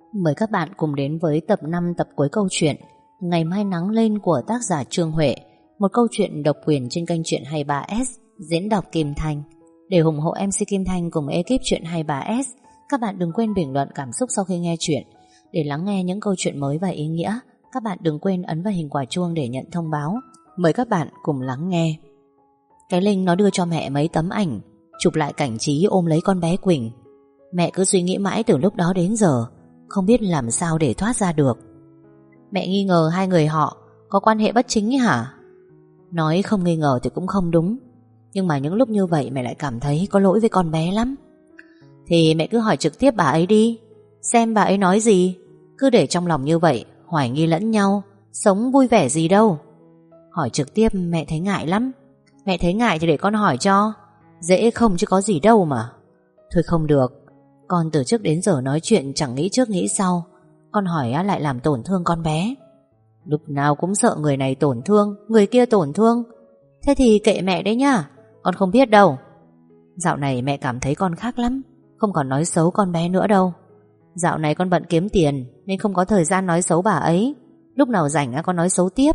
Mời các bạn cùng đến với tập 5 tập cuối câu chuyện Ngày Mai Nắng Lên của tác giả Trương Huệ, một câu chuyện độc quyền trên kênh Chuyện 23S, diễn đọc Kim Thanh. Để ủng hộ MC Kim Thanh cùng ekip Chuyện 23S, các bạn đừng quên bình luận cảm xúc sau khi nghe chuyện. Để lắng nghe những câu chuyện mới và ý nghĩa, các bạn đừng quên ấn vào hình quả chuông để nhận thông báo. Mời các bạn cùng lắng nghe. Cái Linh nó đưa cho mẹ mấy tấm ảnh chụp lại cảnh Trí ôm lấy con bé Quỳnh. Mẹ cứ suy nghĩ mãi từ lúc đó đến giờ, không biết làm sao để thoát ra được. Mẹ nghi ngờ hai người họ có quan hệ bất chính ấy hả? Nói không nghi ngờ thì cũng không đúng, nhưng mà những lúc như vậy mẹ lại cảm thấy có lỗi với con bé lắm. Thì mẹ cứ hỏi trực tiếp bà ấy đi, xem bà ấy nói gì. Cứ để trong lòng như vậy, hoài nghi lẫn nhau, sống vui vẻ gì đâu. Hỏi trực tiếp mẹ thấy ngại lắm. Mẹ thấy ngại thì để con hỏi cho. Dễ không chứ có gì đâu mà. Thôi không được, con từ trước đến giờ nói chuyện chẳng nghĩ trước nghĩ sau. Con hỏi lại làm tổn thương con bé. Lúc nào cũng sợ người này tổn thương, người kia tổn thương. Thế thì kệ mẹ đấy nhá, con không biết đâu. Dạo này mẹ cảm thấy con khác lắm, không còn nói xấu con bé nữa đâu. Dạo này con bận kiếm tiền nên không có thời gian nói xấu bà ấy. Lúc nào rảnh con nói xấu tiếp.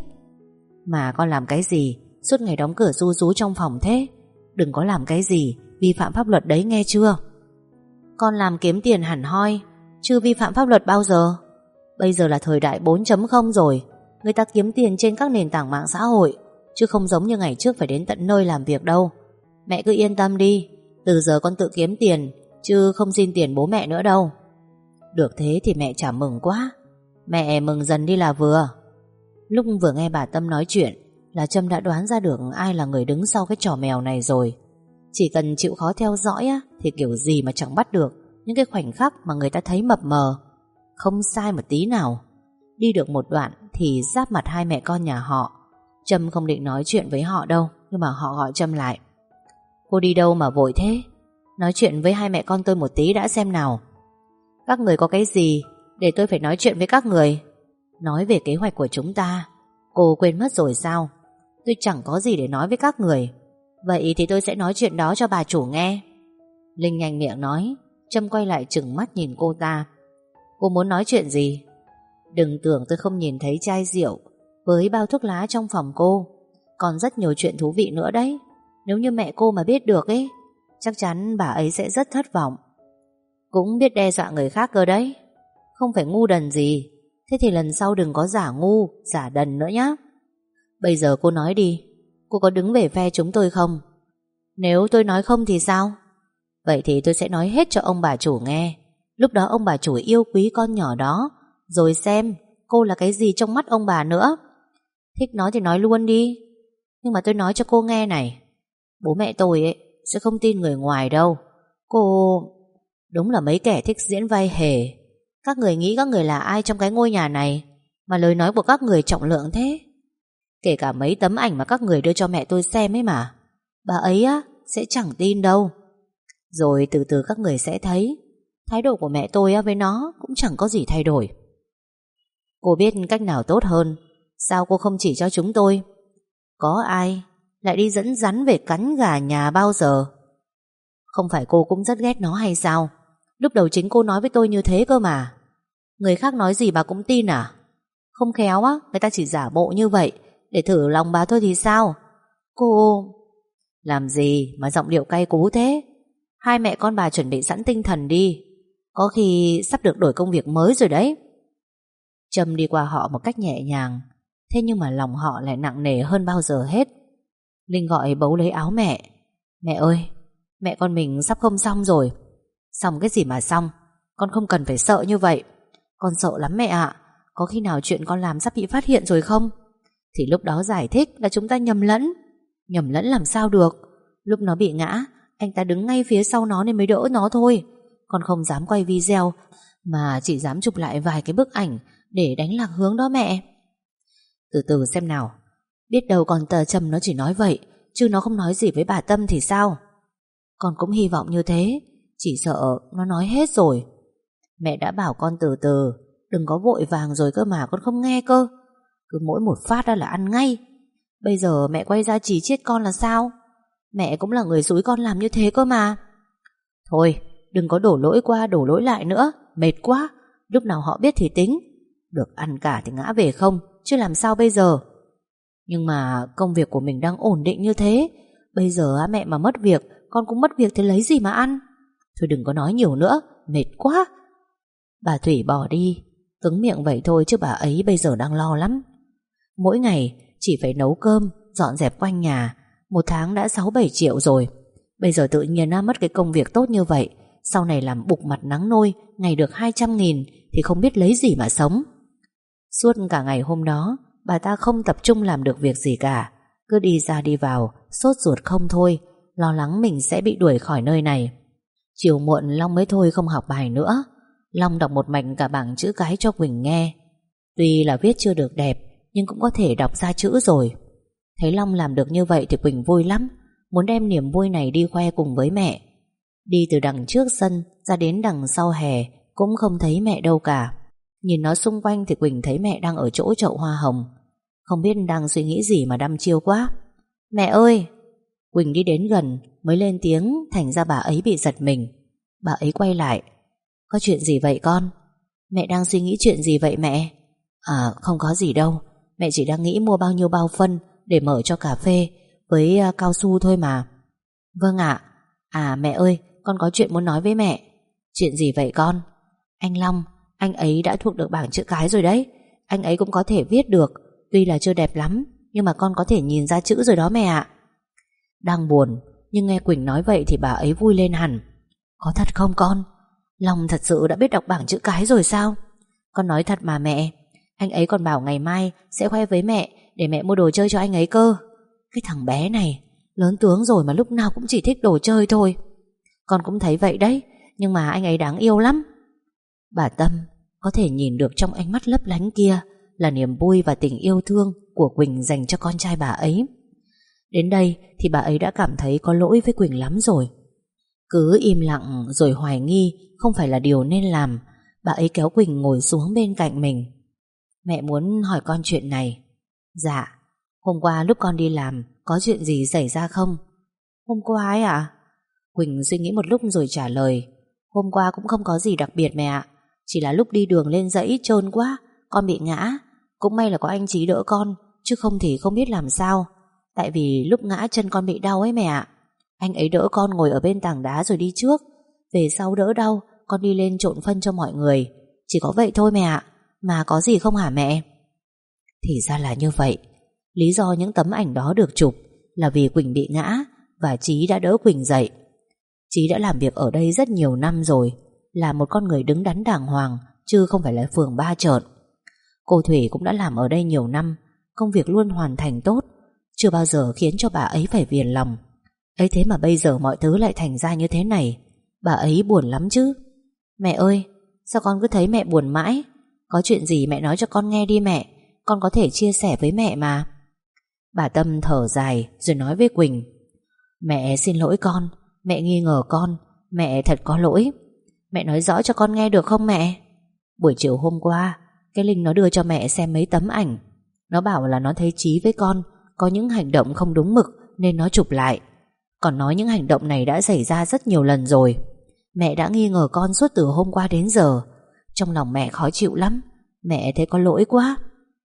Mà con làm cái gì suốt ngày đóng cửa ru rú trong phòng thế? Đừng có làm cái gì vi phạm pháp luật đấy nghe chưa? Con làm kiếm tiền hẳn hoi, chưa vi phạm pháp luật bao giờ. Bây giờ là thời đại 4.0 rồi. Người ta kiếm tiền trên các nền tảng mạng xã hội, chứ không giống như ngày trước phải đến tận nơi làm việc đâu. Mẹ cứ yên tâm đi, từ giờ con tự kiếm tiền, chứ không xin tiền bố mẹ nữa đâu. Được thế thì mẹ chả mừng quá. Mẹ mừng dần đi là vừa. Lúc vừa nghe bà Tâm nói chuyện là Trâm đã đoán ra được ai là người đứng sau cái trò mèo này rồi. Chỉ cần chịu khó theo dõi thì kiểu gì mà chẳng bắt được những cái khoảnh khắc mà người ta thấy mập mờ. Không sai một tí nào. Đi được một đoạn thì giáp mặt hai mẹ con nhà họ. Trâm không định nói chuyện với họ đâu, nhưng mà họ gọi Trâm lại. Cô đi đâu mà vội thế? Nói chuyện với hai mẹ con tôi một tí đã xem nào. Các người có cái gì để tôi phải nói chuyện với các người? Nói về kế hoạch của chúng ta. Cô quên mất rồi sao? Tôi chẳng có gì để nói với các người. Vậy thì tôi sẽ nói chuyện đó cho bà chủ nghe. Linh nhanh miệng nói. Trâm quay lại trừng mắt nhìn cô ta. Cô muốn nói chuyện gì? Đừng tưởng tôi không nhìn thấy chai rượu với bao thuốc lá trong phòng cô. Còn rất nhiều chuyện thú vị nữa đấy. Nếu như mẹ cô mà biết được ấy, chắc chắn bà ấy sẽ rất thất vọng. Cũng biết đe dọa người khác cơ đấy. Không phải ngu đần gì. Thế thì lần sau đừng có giả ngu, giả đần nữa nhá. Bây giờ cô nói đi, cô có đứng về phe chúng tôi không? Nếu tôi nói không thì sao? Vậy thì tôi sẽ nói hết cho ông bà chủ nghe. Lúc đó ông bà chủ yêu quý con nhỏ đó, rồi xem cô là cái gì trong mắt ông bà nữa. Thích nói thì nói luôn đi. Nhưng mà tôi nói cho cô nghe này, bố mẹ tôi ấy sẽ không tin người ngoài đâu. Cô... Đúng là mấy kẻ thích diễn vai hề. Các người nghĩ các người là ai trong cái ngôi nhà này mà lời nói của các người trọng lượng thế? Kể cả mấy tấm ảnh mà các người đưa cho mẹ tôi xem ấy mà, bà ấy sẽ chẳng tin đâu. Rồi từ từ các người sẽ thấy thái độ của mẹ tôi với nó cũng chẳng có gì thay đổi. Cô biết cách nào tốt hơn, sao cô không chỉ cho chúng tôi? Có ai lại đi dẫn rắn về cắn gà nhà bao giờ? Không phải cô cũng rất ghét nó hay sao? Lúc đầu chính cô nói với tôi như thế cơ mà. Người khác nói gì bà cũng tin à? Không khéo người ta chỉ giả bộ như vậy để thử lòng bà thôi thì sao? Cô... Làm gì mà giọng điệu cay cú thế? Hai mẹ con bà chuẩn bị sẵn tinh thần đi. Có khi sắp được đổi công việc mới rồi đấy. Trâm đi qua họ một cách nhẹ nhàng. Thế nhưng mà lòng họ lại nặng nề hơn bao giờ hết. Linh gọi bấu lấy áo mẹ. Mẹ ơi, mẹ con mình sắp không xong rồi. Xong cái gì mà xong? Con không cần phải sợ như vậy. Con sợ lắm mẹ ạ. Có khi nào chuyện con làm sắp bị phát hiện rồi không? Thì lúc đó giải thích là chúng ta nhầm lẫn. Nhầm lẫn làm sao được? Lúc nó bị ngã, anh ta đứng ngay phía sau nó nên mới đỡ nó thôi. Con không dám quay video, mà chỉ dám chụp lại vài cái bức ảnh để đánh lạc hướng đó mẹ. Từ từ xem nào. Biết đâu con tờ Trâm nó chỉ nói vậy, chứ nó không nói gì với bà Tâm thì sao? Con cũng hy vọng như thế. Chỉ sợ nó nói hết rồi. Mẹ đã bảo con từ từ, đừng có vội vàng rồi cơ mà con không nghe cơ. Cứ mỗi một phát ra là ăn ngay. Bây giờ mẹ quay ra chỉ chiết con là sao? Mẹ cũng là người xúi con làm như thế cơ mà. Thôi, đừng có đổ lỗi qua đổ lỗi lại nữa. Mệt quá. Lúc nào họ biết thì tính. Được ăn cả thì ngã về không, chứ làm sao bây giờ? Nhưng mà công việc của mình đang ổn định như thế, bây giờ mẹ mà mất việc, con cũng mất việc thì lấy gì mà ăn? Thôi đừng có nói nhiều nữa, mệt quá. Bà Thủy bỏ đi. Cứng miệng vậy thôi chứ bà ấy bây giờ đang lo lắm. Mỗi ngày chỉ phải nấu cơm, dọn dẹp quanh nhà. Một tháng đã 6-7 triệu rồi. Bây giờ tự nhiên mất cái công việc tốt như vậy, sau này làm bục mặt nắng nôi, ngày được 200.000 thì không biết lấy gì mà sống. Suốt cả ngày hôm đó, bà ta không tập trung làm được việc gì cả, cứ đi ra đi vào, sốt ruột không thôi, lo lắng mình sẽ bị đuổi khỏi nơi này. Chiều muộn Long mới thôi không học bài nữa. Long đọc một mạch cả bảng chữ cái cho Quỳnh nghe. Tuy là viết chưa được đẹp, nhưng cũng có thể đọc ra chữ rồi. Thấy Long làm được như vậy thì Quỳnh vui lắm, muốn đem niềm vui này đi khoe cùng với mẹ. Đi từ đằng trước sân ra đến đằng sau hè cũng không thấy mẹ đâu cả. Nhìn nó xung quanh thì Quỳnh thấy mẹ đang ở chỗ chậu hoa hồng. Không biết đang suy nghĩ gì mà đăm chiêu quá. Mẹ ơi! Quỳnh đi đến gần mới lên tiếng, thành ra bà ấy bị giật mình. Bà ấy quay lại. Có chuyện gì vậy con? Mẹ đang suy nghĩ chuyện gì vậy mẹ? Không có gì đâu. Mẹ chỉ đang nghĩ mua bao nhiêu bao phân để mở cho cà phê với cao su thôi mà. Vâng ạ. Mẹ ơi, con có chuyện muốn nói với mẹ. Chuyện gì vậy con? Anh Long, anh ấy đã thuộc được bảng chữ cái rồi đấy. Anh ấy cũng có thể viết được, tuy là chưa đẹp lắm, nhưng mà con có thể nhìn ra chữ rồi đó mẹ ạ. Đang buồn, nhưng nghe Quỳnh nói vậy thì bà ấy vui lên hẳn. Có thật không con? Long thật sự đã biết đọc bảng chữ cái rồi sao? Con nói thật mà mẹ. Anh ấy còn bảo ngày mai sẽ khoe với mẹ để mẹ mua đồ chơi cho anh ấy cơ. Cái thằng bé này lớn tướng rồi mà lúc nào cũng chỉ thích đồ chơi thôi. Con cũng thấy vậy đấy, nhưng mà anh ấy đáng yêu lắm. Bà Tâm có thể nhìn được trong ánh mắt lấp lánh kia là niềm vui và tình yêu thương của Quỳnh dành cho con trai bà ấy. Đến đây thì bà ấy đã cảm thấy có lỗi với Quỳnh lắm rồi. Cứ im lặng rồi hoài nghi không phải là điều nên làm. Bà ấy kéo Quỳnh ngồi xuống bên cạnh mình. Mẹ muốn hỏi con chuyện này. Dạ. Hôm qua lúc con đi làm có chuyện gì xảy ra không? Hôm qua ấy ạ? Quỳnh suy nghĩ một lúc rồi trả lời. Hôm qua cũng không có gì đặc biệt mẹ ạ. Chỉ là lúc đi đường lên dãy trơn quá, con bị ngã. Cũng may là có anh Chí đỡ con, chứ không thì không biết làm sao. Tại vì lúc ngã chân con bị đau ấy mẹ ạ. Anh ấy đỡ con ngồi ở bên tảng đá rồi đi trước. Về sau đỡ đau, con đi lên trộn phân cho mọi người. Chỉ có vậy thôi mẹ ạ. Mà có gì không hả mẹ? Thì ra là như vậy. Lý do những tấm ảnh đó được chụp là vì Quỳnh bị ngã và Chí đã đỡ Quỳnh dậy. Chí đã làm việc ở đây rất nhiều năm rồi, là một con người đứng đắn đàng hoàng, chứ không phải là phường ba trợn. Cô Thủy cũng đã làm ở đây nhiều năm, công việc luôn hoàn thành tốt, chưa bao giờ khiến cho bà ấy phải phiền lòng. Ấy thế mà bây giờ mọi thứ lại thành ra như thế này. Bà ấy buồn lắm chứ. Mẹ ơi, sao con cứ thấy mẹ buồn mãi? Có chuyện gì mẹ nói cho con nghe đi mẹ. Con có thể chia sẻ với mẹ mà. Bà Tâm thở dài rồi nói với Quỳnh. Mẹ xin lỗi con. Mẹ nghi ngờ con. Mẹ thật có lỗi. Mẹ nói rõ cho con nghe được không mẹ? Buổi chiều hôm qua, cái Linh nó đưa cho mẹ xem mấy tấm ảnh. Nó bảo là nó thấy Chí với con có những hành động không đúng mực nên nó chụp lại. Còn nói những hành động này đã xảy ra rất nhiều lần rồi. Mẹ đã nghi ngờ con suốt từ hôm qua đến giờ. Trong lòng mẹ khó chịu lắm. Mẹ thấy có lỗi quá.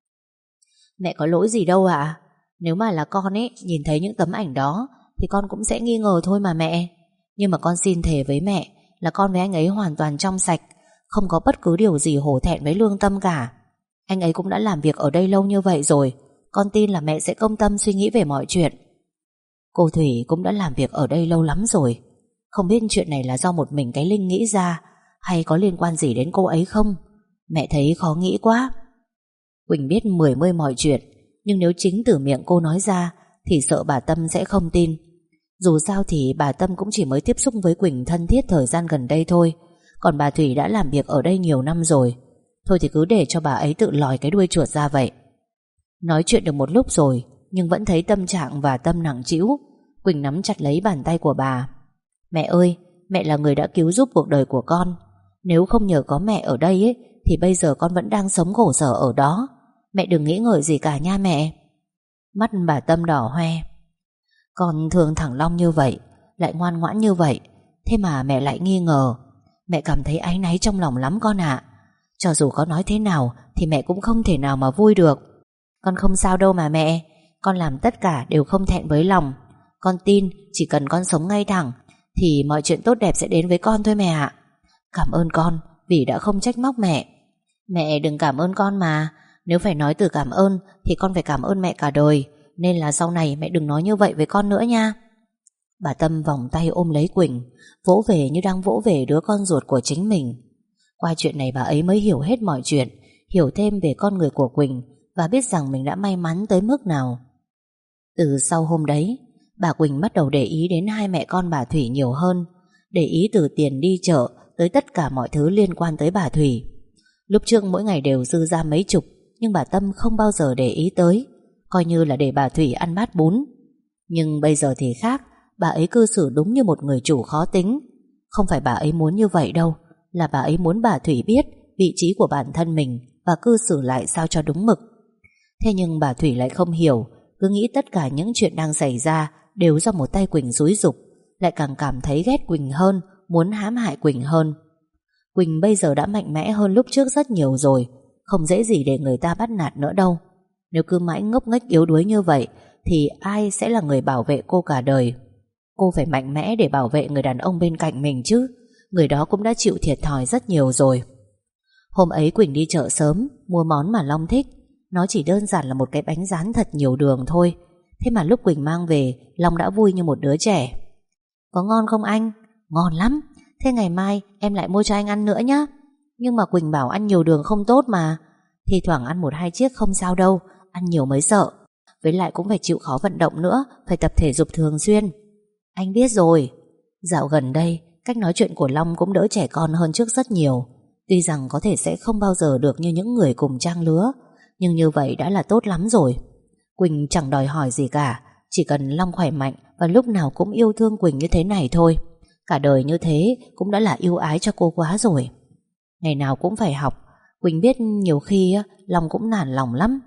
Mẹ có lỗi gì đâu ạ. Nếu mà là con ấy nhìn thấy những tấm ảnh đó thì con cũng sẽ nghi ngờ thôi mà mẹ. Nhưng mà con xin thề với mẹ là con với anh ấy hoàn toàn trong sạch, không có bất cứ điều gì hổ thẹn với lương tâm cả. Anh ấy cũng đã làm việc ở đây lâu như vậy rồi. Con tin là mẹ sẽ công tâm suy nghĩ về mọi chuyện. Cô Thủy cũng đã làm việc ở đây lâu lắm rồi. Không biết chuyện này là do một mình cái Linh nghĩ ra hay có liên quan gì đến cô ấy không? Mẹ thấy khó nghĩ quá. Quỳnh biết mười mươi mọi chuyện, nhưng nếu chính từ miệng cô nói ra thì sợ bà Tâm sẽ không tin. Dù sao thì bà Tâm cũng chỉ mới tiếp xúc với Quỳnh thân thiết thời gian gần đây thôi. Còn bà Thủy đã làm việc ở đây nhiều năm rồi. Thôi thì cứ để cho bà ấy tự lòi cái đuôi chuột ra vậy. Nói chuyện được một lúc rồi, nhưng vẫn thấy tâm trạng và Tâm nặng trĩu. Quỳnh nắm chặt lấy bàn tay của bà. Mẹ ơi, mẹ là người đã cứu giúp cuộc đời của con. Nếu không nhờ có mẹ ở đây ấy, thì bây giờ con vẫn đang sống khổ sở ở đó. Mẹ đừng nghĩ ngợi gì cả nha mẹ. Mắt bà Tâm đỏ hoe. Con thương thằng Long như vậy, lại ngoan ngoãn như vậy, thế mà mẹ lại nghi ngờ. Mẹ cảm thấy áy náy trong lòng lắm con ạ. Cho dù có nói thế nào thì mẹ cũng không thể nào mà vui được. Con không sao đâu mà mẹ. Con làm tất cả đều không thẹn với lòng. Con tin chỉ cần con sống ngay thẳng thì mọi chuyện tốt đẹp sẽ đến với con thôi mẹ ạ. Cảm ơn con vì đã không trách móc mẹ. Mẹ đừng cảm ơn con mà. Nếu phải nói từ cảm ơn thì con phải cảm ơn mẹ cả đời. Nên là sau này mẹ đừng nói như vậy với con nữa nha. Bà Tâm vòng tay ôm lấy Quỳnh, vỗ về như đang vỗ về đứa con ruột của chính mình. Qua chuyện này bà ấy mới hiểu hết mọi chuyện, hiểu thêm về con người của Quỳnh và biết rằng mình đã may mắn tới mức nào. Từ sau hôm đấy, bà Quỳnh bắt đầu để ý đến hai mẹ con bà Thủy nhiều hơn, để ý từ tiền đi chợ tới tất cả mọi thứ liên quan tới bà Thủy. Lúc trước mỗi ngày đều dư ra mấy chục, nhưng bà Tâm không bao giờ để ý tới, coi như là để bà Thủy ăn bát bún. Nhưng bây giờ thì khác, bà ấy cư xử đúng như một người chủ khó tính. Không phải bà ấy muốn như vậy đâu, là bà ấy muốn bà Thủy biết vị trí của bản thân mình và cư xử lại sao cho đúng mực. Thế nhưng bà Thủy lại không hiểu, cứ nghĩ tất cả những chuyện đang xảy ra đều do một tay Quỳnh xúi giục, lại càng cảm thấy ghét Quỳnh hơn, muốn hãm hại Quỳnh hơn. Quỳnh bây giờ đã mạnh mẽ hơn lúc trước rất nhiều rồi, không dễ gì để người ta bắt nạt nữa đâu. Nếu cứ mãi ngốc nghếch yếu đuối như vậy thì ai sẽ là người bảo vệ cô cả đời? Cô phải mạnh mẽ để bảo vệ người đàn ông bên cạnh mình chứ. Người đó cũng đã chịu thiệt thòi rất nhiều rồi. Hôm ấy Quỳnh đi chợ sớm, mua món mà Long thích. Nó chỉ đơn giản là một cái bánh rán thật nhiều đường thôi. Thế mà lúc Quỳnh mang về, Long đã vui như một đứa trẻ. Có ngon không anh? Ngon lắm. Thế ngày mai em lại mua cho anh ăn nữa nhé. Nhưng mà Quỳnh bảo ăn nhiều đường không tốt mà. Thì thoảng ăn 1-2 chiếc không sao đâu, ăn nhiều mới sợ. Với lại cũng phải chịu khó vận động nữa, phải tập thể dục thường xuyên. Anh biết rồi. Dạo gần đây cách nói chuyện của Long cũng đỡ trẻ con hơn trước rất nhiều. Tuy rằng có thể sẽ không bao giờ được như những người cùng trang lứa, nhưng như vậy đã là tốt lắm rồi. Quỳnh chẳng đòi hỏi gì cả, chỉ cần Long khỏe mạnh và lúc nào cũng yêu thương Quỳnh như thế này thôi. Cả đời như thế cũng đã là yêu ái cho cô quá rồi. Ngày nào cũng phải học. Quỳnh biết nhiều khi Long cũng nản lòng lắm.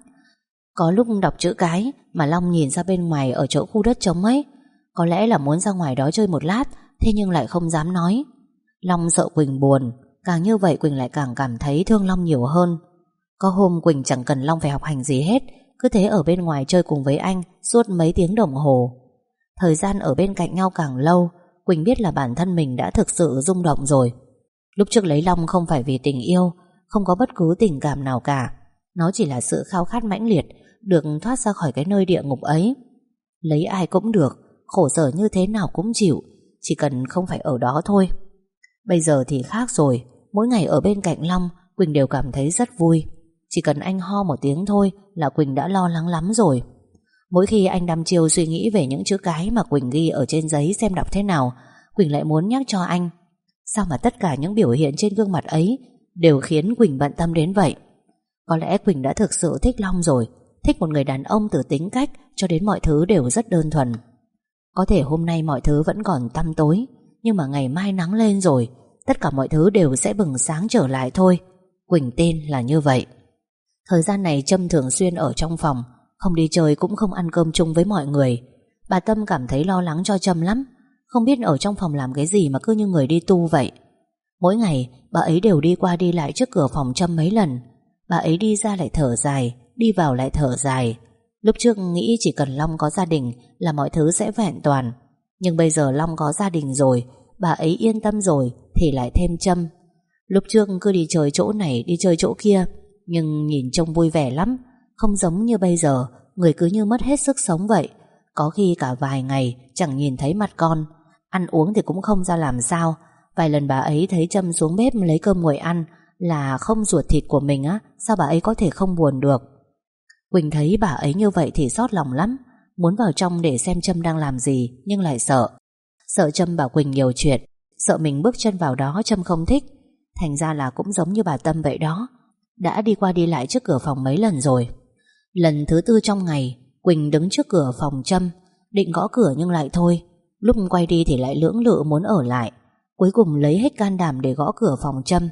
Có lúc đọc chữ cái mà Long nhìn ra bên ngoài ở chỗ khu đất trống ấy. Có lẽ là muốn ra ngoài đó chơi một lát, thế nhưng lại không dám nói. Long sợ Quỳnh buồn. Càng như vậy Quỳnh lại càng cảm thấy thương Long nhiều hơn. Có hôm Quỳnh chẳng cần Long phải học hành gì hết, cứ thế ở bên ngoài chơi cùng với anh suốt mấy tiếng đồng hồ. Thời gian ở bên cạnh nhau càng lâu, Quỳnh biết là bản thân mình đã thực sự rung động rồi. Lúc trước lấy Long không phải vì tình yêu, không có bất cứ tình cảm nào cả. Nó chỉ là sự khao khát mãnh liệt được thoát ra khỏi cái nơi địa ngục ấy. Lấy ai cũng được, khổ sở như thế nào cũng chịu, chỉ cần không phải ở đó thôi. Bây giờ thì khác rồi. Mỗi ngày ở bên cạnh Long, Quỳnh đều cảm thấy rất vui. Chỉ cần anh ho một tiếng thôi là Quỳnh đã lo lắng lắm rồi. Mỗi khi anh đăm chiêu suy nghĩ về những chữ cái mà Quỳnh ghi ở trên giấy xem đọc thế nào, Quỳnh lại muốn nhắc cho anh. Sao mà tất cả những biểu hiện trên gương mặt ấy đều khiến Quỳnh bận tâm đến vậy? Có lẽ Quỳnh đã thực sự thích Long rồi, thích một người đàn ông từ tính cách cho đến mọi thứ đều rất đơn thuần. Có thể hôm nay mọi thứ vẫn còn tăm tối, nhưng mà ngày mai nắng lên rồi, tất cả mọi thứ đều sẽ bừng sáng trở lại thôi. Quỳnh tin là như vậy. Thời gian này Trâm thường xuyên ở trong phòng, không đi chơi cũng không ăn cơm chung với mọi người. Bà Tâm cảm thấy lo lắng cho Trâm lắm, không biết ở trong phòng làm cái gì mà cứ như người đi tu vậy. Mỗi ngày bà ấy đều đi qua đi lại trước cửa phòng Trâm mấy lần. Bà ấy đi ra lại thở dài, đi vào lại thở dài. Lúc trước nghĩ chỉ cần Long có gia đình là mọi thứ sẽ vẹn toàn, nhưng bây giờ Long có gia đình rồi, bà ấy yên tâm rồi thì lại thêm Trâm. Lúc trước cứ đi chơi chỗ này đi chơi chỗ kia, nhưng nhìn trông vui vẻ lắm, không giống như bây giờ, người cứ như mất hết sức sống vậy. Có khi cả vài ngày chẳng nhìn thấy mặt con, ăn uống thì cũng không ra làm sao. Vài lần bà ấy thấy Trâm xuống bếp lấy cơm nguội ăn là không ruột thịt của mình á, sao bà ấy có thể không buồn được. Quỳnh thấy bà ấy như vậy thì xót lòng lắm, muốn vào trong để xem Trâm đang làm gì, nhưng lại sợ. Sợ Trâm bảo Quỳnh nhiều chuyện, sợ mình bước chân vào đó Trâm không thích. Thành ra là cũng giống như bà Tâm vậy đó, đã đi qua đi lại trước cửa phòng mấy lần rồi. Lần thứ 4 trong ngày, Quỳnh đứng trước cửa phòng Trâm, định gõ cửa nhưng lại thôi. Lúc quay đi thì lại lưỡng lự muốn ở lại. Cuối cùng lấy hết can đảm để gõ cửa phòng Trâm.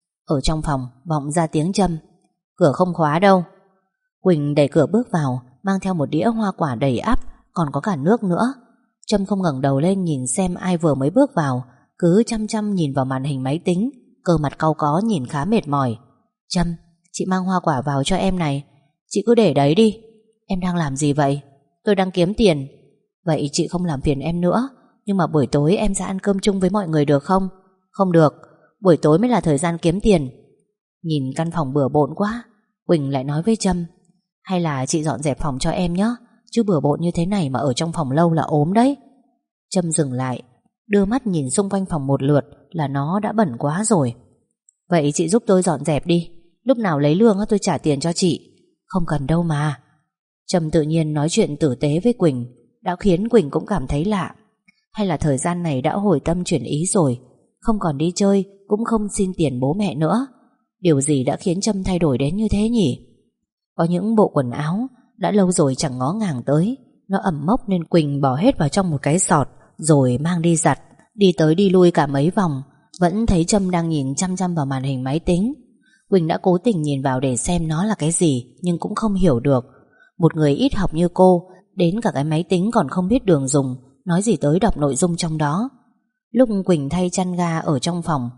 Ở trong phòng vọng ra tiếng Trâm: "Cửa không khóa đâu." Quỳnh đẩy cửa bước vào, mang theo một đĩa hoa quả đầy ắp, còn có cả nước nữa. Trâm không ngẩng đầu lên nhìn xem ai vừa mới bước vào, cứ chăm chăm nhìn vào màn hình máy tính, cơ mặt cau có nhìn khá mệt mỏi. Trâm, chị mang hoa quả vào cho em này. Chị cứ để đấy đi. Em đang làm gì vậy? Tôi đang kiếm tiền. Vậy chị không làm phiền em nữa, nhưng mà buổi tối em ra ăn cơm chung với mọi người được không? Không được, buổi tối mới là thời gian kiếm tiền. Nhìn căn phòng bừa bộn quá, Quỳnh lại nói với Trâm, hay là chị dọn dẹp phòng cho em nhé, chứ bừa bộn như thế này mà ở trong phòng lâu là ốm đấy. Trâm dừng lại, đưa mắt nhìn xung quanh phòng một lượt là nó đã bẩn quá rồi. Vậy chị giúp tôi dọn dẹp đi, lúc nào lấy lương tôi trả tiền cho chị. Không cần đâu mà. Trâm tự nhiên nói chuyện tử tế với Quỳnh đã khiến Quỳnh cũng cảm thấy lạ. Hay là thời gian này đã hồi tâm chuyển ý rồi, không còn đi chơi, cũng không xin tiền bố mẹ nữa. Điều gì đã khiến Trâm thay đổi đến như thế nhỉ? Có những bộ quần áo đã lâu rồi chẳng ngó ngàng tới, nó ẩm mốc nên Quỳnh bỏ hết vào trong một cái sọt rồi mang đi giặt. Đi tới đi lui cả mấy vòng, vẫn thấy Trâm đang nhìn chăm chăm vào màn hình máy tính. Quỳnh đã cố tình nhìn vào để xem nó là cái gì, nhưng cũng không hiểu được. Một người ít học như cô, đến cả cái máy tính còn không biết đường dùng, nói gì tới đọc nội dung trong đó. Lúc Quỳnh thay chăn ga ở trong phòng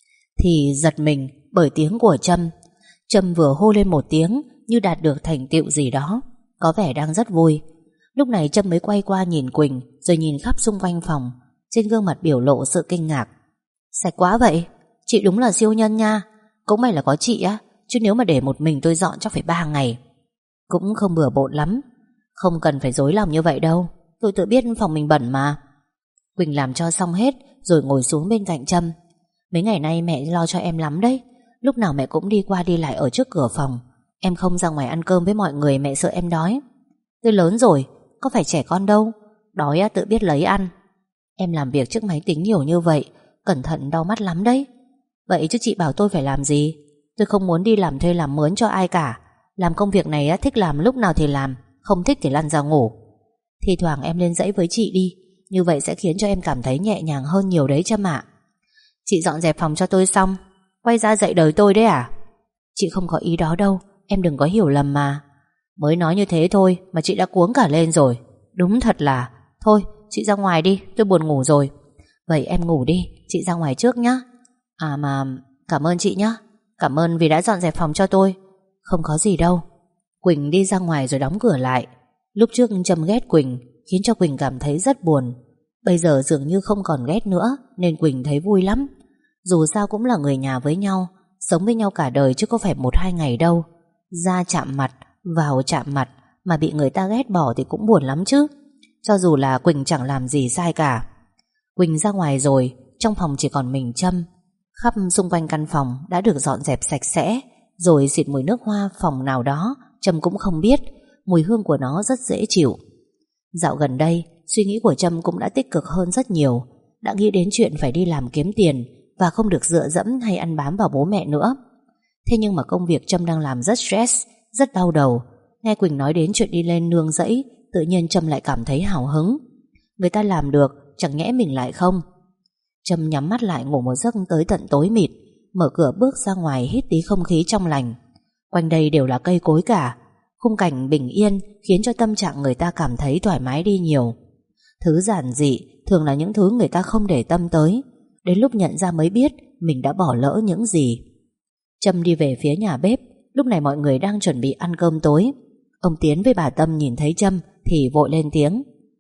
thì giật mình bởi tiếng của Trâm. Trâm vừa hô lên một tiếng như đạt được thành tựu gì đó, có vẻ đang rất vui. Lúc này Trâm mới quay qua nhìn Quỳnh, rồi nhìn khắp xung quanh phòng, trên gương mặt biểu lộ sự kinh ngạc. Sạch quá vậy, chị đúng là siêu nhân nha. Cũng may là có chị á, chứ nếu mà để một mình tôi dọn chắc phải 3 ngày. Cũng không bừa bộn lắm. Không cần phải dối lòng như vậy đâu, tôi tự biết phòng mình bẩn mà. Quỳnh làm cho xong hết rồi ngồi xuống bên cạnh Trâm. Mấy ngày nay mẹ lo cho em lắm đấy, lúc nào mẹ cũng đi qua đi lại ở trước cửa phòng. Em không ra ngoài ăn cơm với mọi người, mẹ sợ em đói. Tôi lớn rồi, có phải trẻ con đâu, đói á tự biết lấy ăn. Em làm việc trước máy tính nhiều như vậy, cẩn thận đau mắt lắm đấy. Vậy chứ chị bảo tôi phải làm gì? Tôi không muốn đi làm thuê làm mướn cho ai cả. Làm công việc này á, thích làm lúc nào thì làm, không thích thì lăn ra ngủ. Thì thoảng em lên dãy với chị đi, như vậy sẽ khiến cho em cảm thấy nhẹ nhàng hơn nhiều đấy Trâm ạ. Chị dọn dẹp phòng cho tôi xong quay ra dạy đời tôi đấy à? Chị không có ý đó đâu, em đừng có hiểu lầm mà. Mới nói như thế thôi mà chị đã cuống cả lên rồi. Đúng thật là. Thôi chị ra ngoài đi, tôi buồn ngủ rồi. Vậy em ngủ đi, chị ra ngoài trước nhá. À mà cảm ơn chị nhá. Cảm ơn vì đã dọn dẹp phòng cho tôi. Không có gì đâu. Quỳnh đi ra ngoài rồi đóng cửa lại. Lúc trước Trâm ghét Quỳnh, khiến cho Quỳnh cảm thấy rất buồn. Bây giờ dường như không còn ghét nữa, nên Quỳnh thấy vui lắm. Dù sao cũng là người nhà với nhau, sống với nhau cả đời chứ có phải 1-2 ngày đâu. Ra chạm mặt, vào chạm mặt mà bị người ta ghét bỏ thì cũng buồn lắm chứ. Cho dù là Quỳnh chẳng làm gì sai cả. Quỳnh ra ngoài rồi, trong phòng chỉ còn mình Trâm. Khắp xung quanh căn phòng đã được dọn dẹp sạch sẽ, rồi xịt mùi nước hoa phòng nào đó Trâm cũng không biết. Mùi hương của nó rất dễ chịu. Dạo gần đây suy nghĩ của Trâm cũng đã tích cực hơn rất nhiều. Đã nghĩ đến chuyện phải đi làm kiếm tiền và không được dựa dẫm hay ăn bám vào bố mẹ nữa. Thế nhưng mà công việc Trâm đang làm rất stress, rất đau đầu. Nghe Quỳnh nói đến chuyện đi lên nương rẫy, tự nhiên Trâm lại cảm thấy hào hứng. Người ta làm được, chẳng nhẽ mình lại không? Trâm nhắm mắt lại ngủ một giấc tới tận tối mịt. Mở cửa bước ra ngoài hít tí không khí trong lành. Quanh đây đều là cây cối cả. Khung cảnh bình yên khiến cho tâm trạng người ta cảm thấy thoải mái đi nhiều. Thứ giản dị thường là những thứ người ta không để tâm tới. Đến lúc nhận ra mới biết mình đã bỏ lỡ những gì. Trâm đi về phía nhà bếp. Lúc này mọi người đang chuẩn bị ăn cơm tối. Ông Tiến với bà Tâm nhìn thấy Trâm thì vội lên tiếng.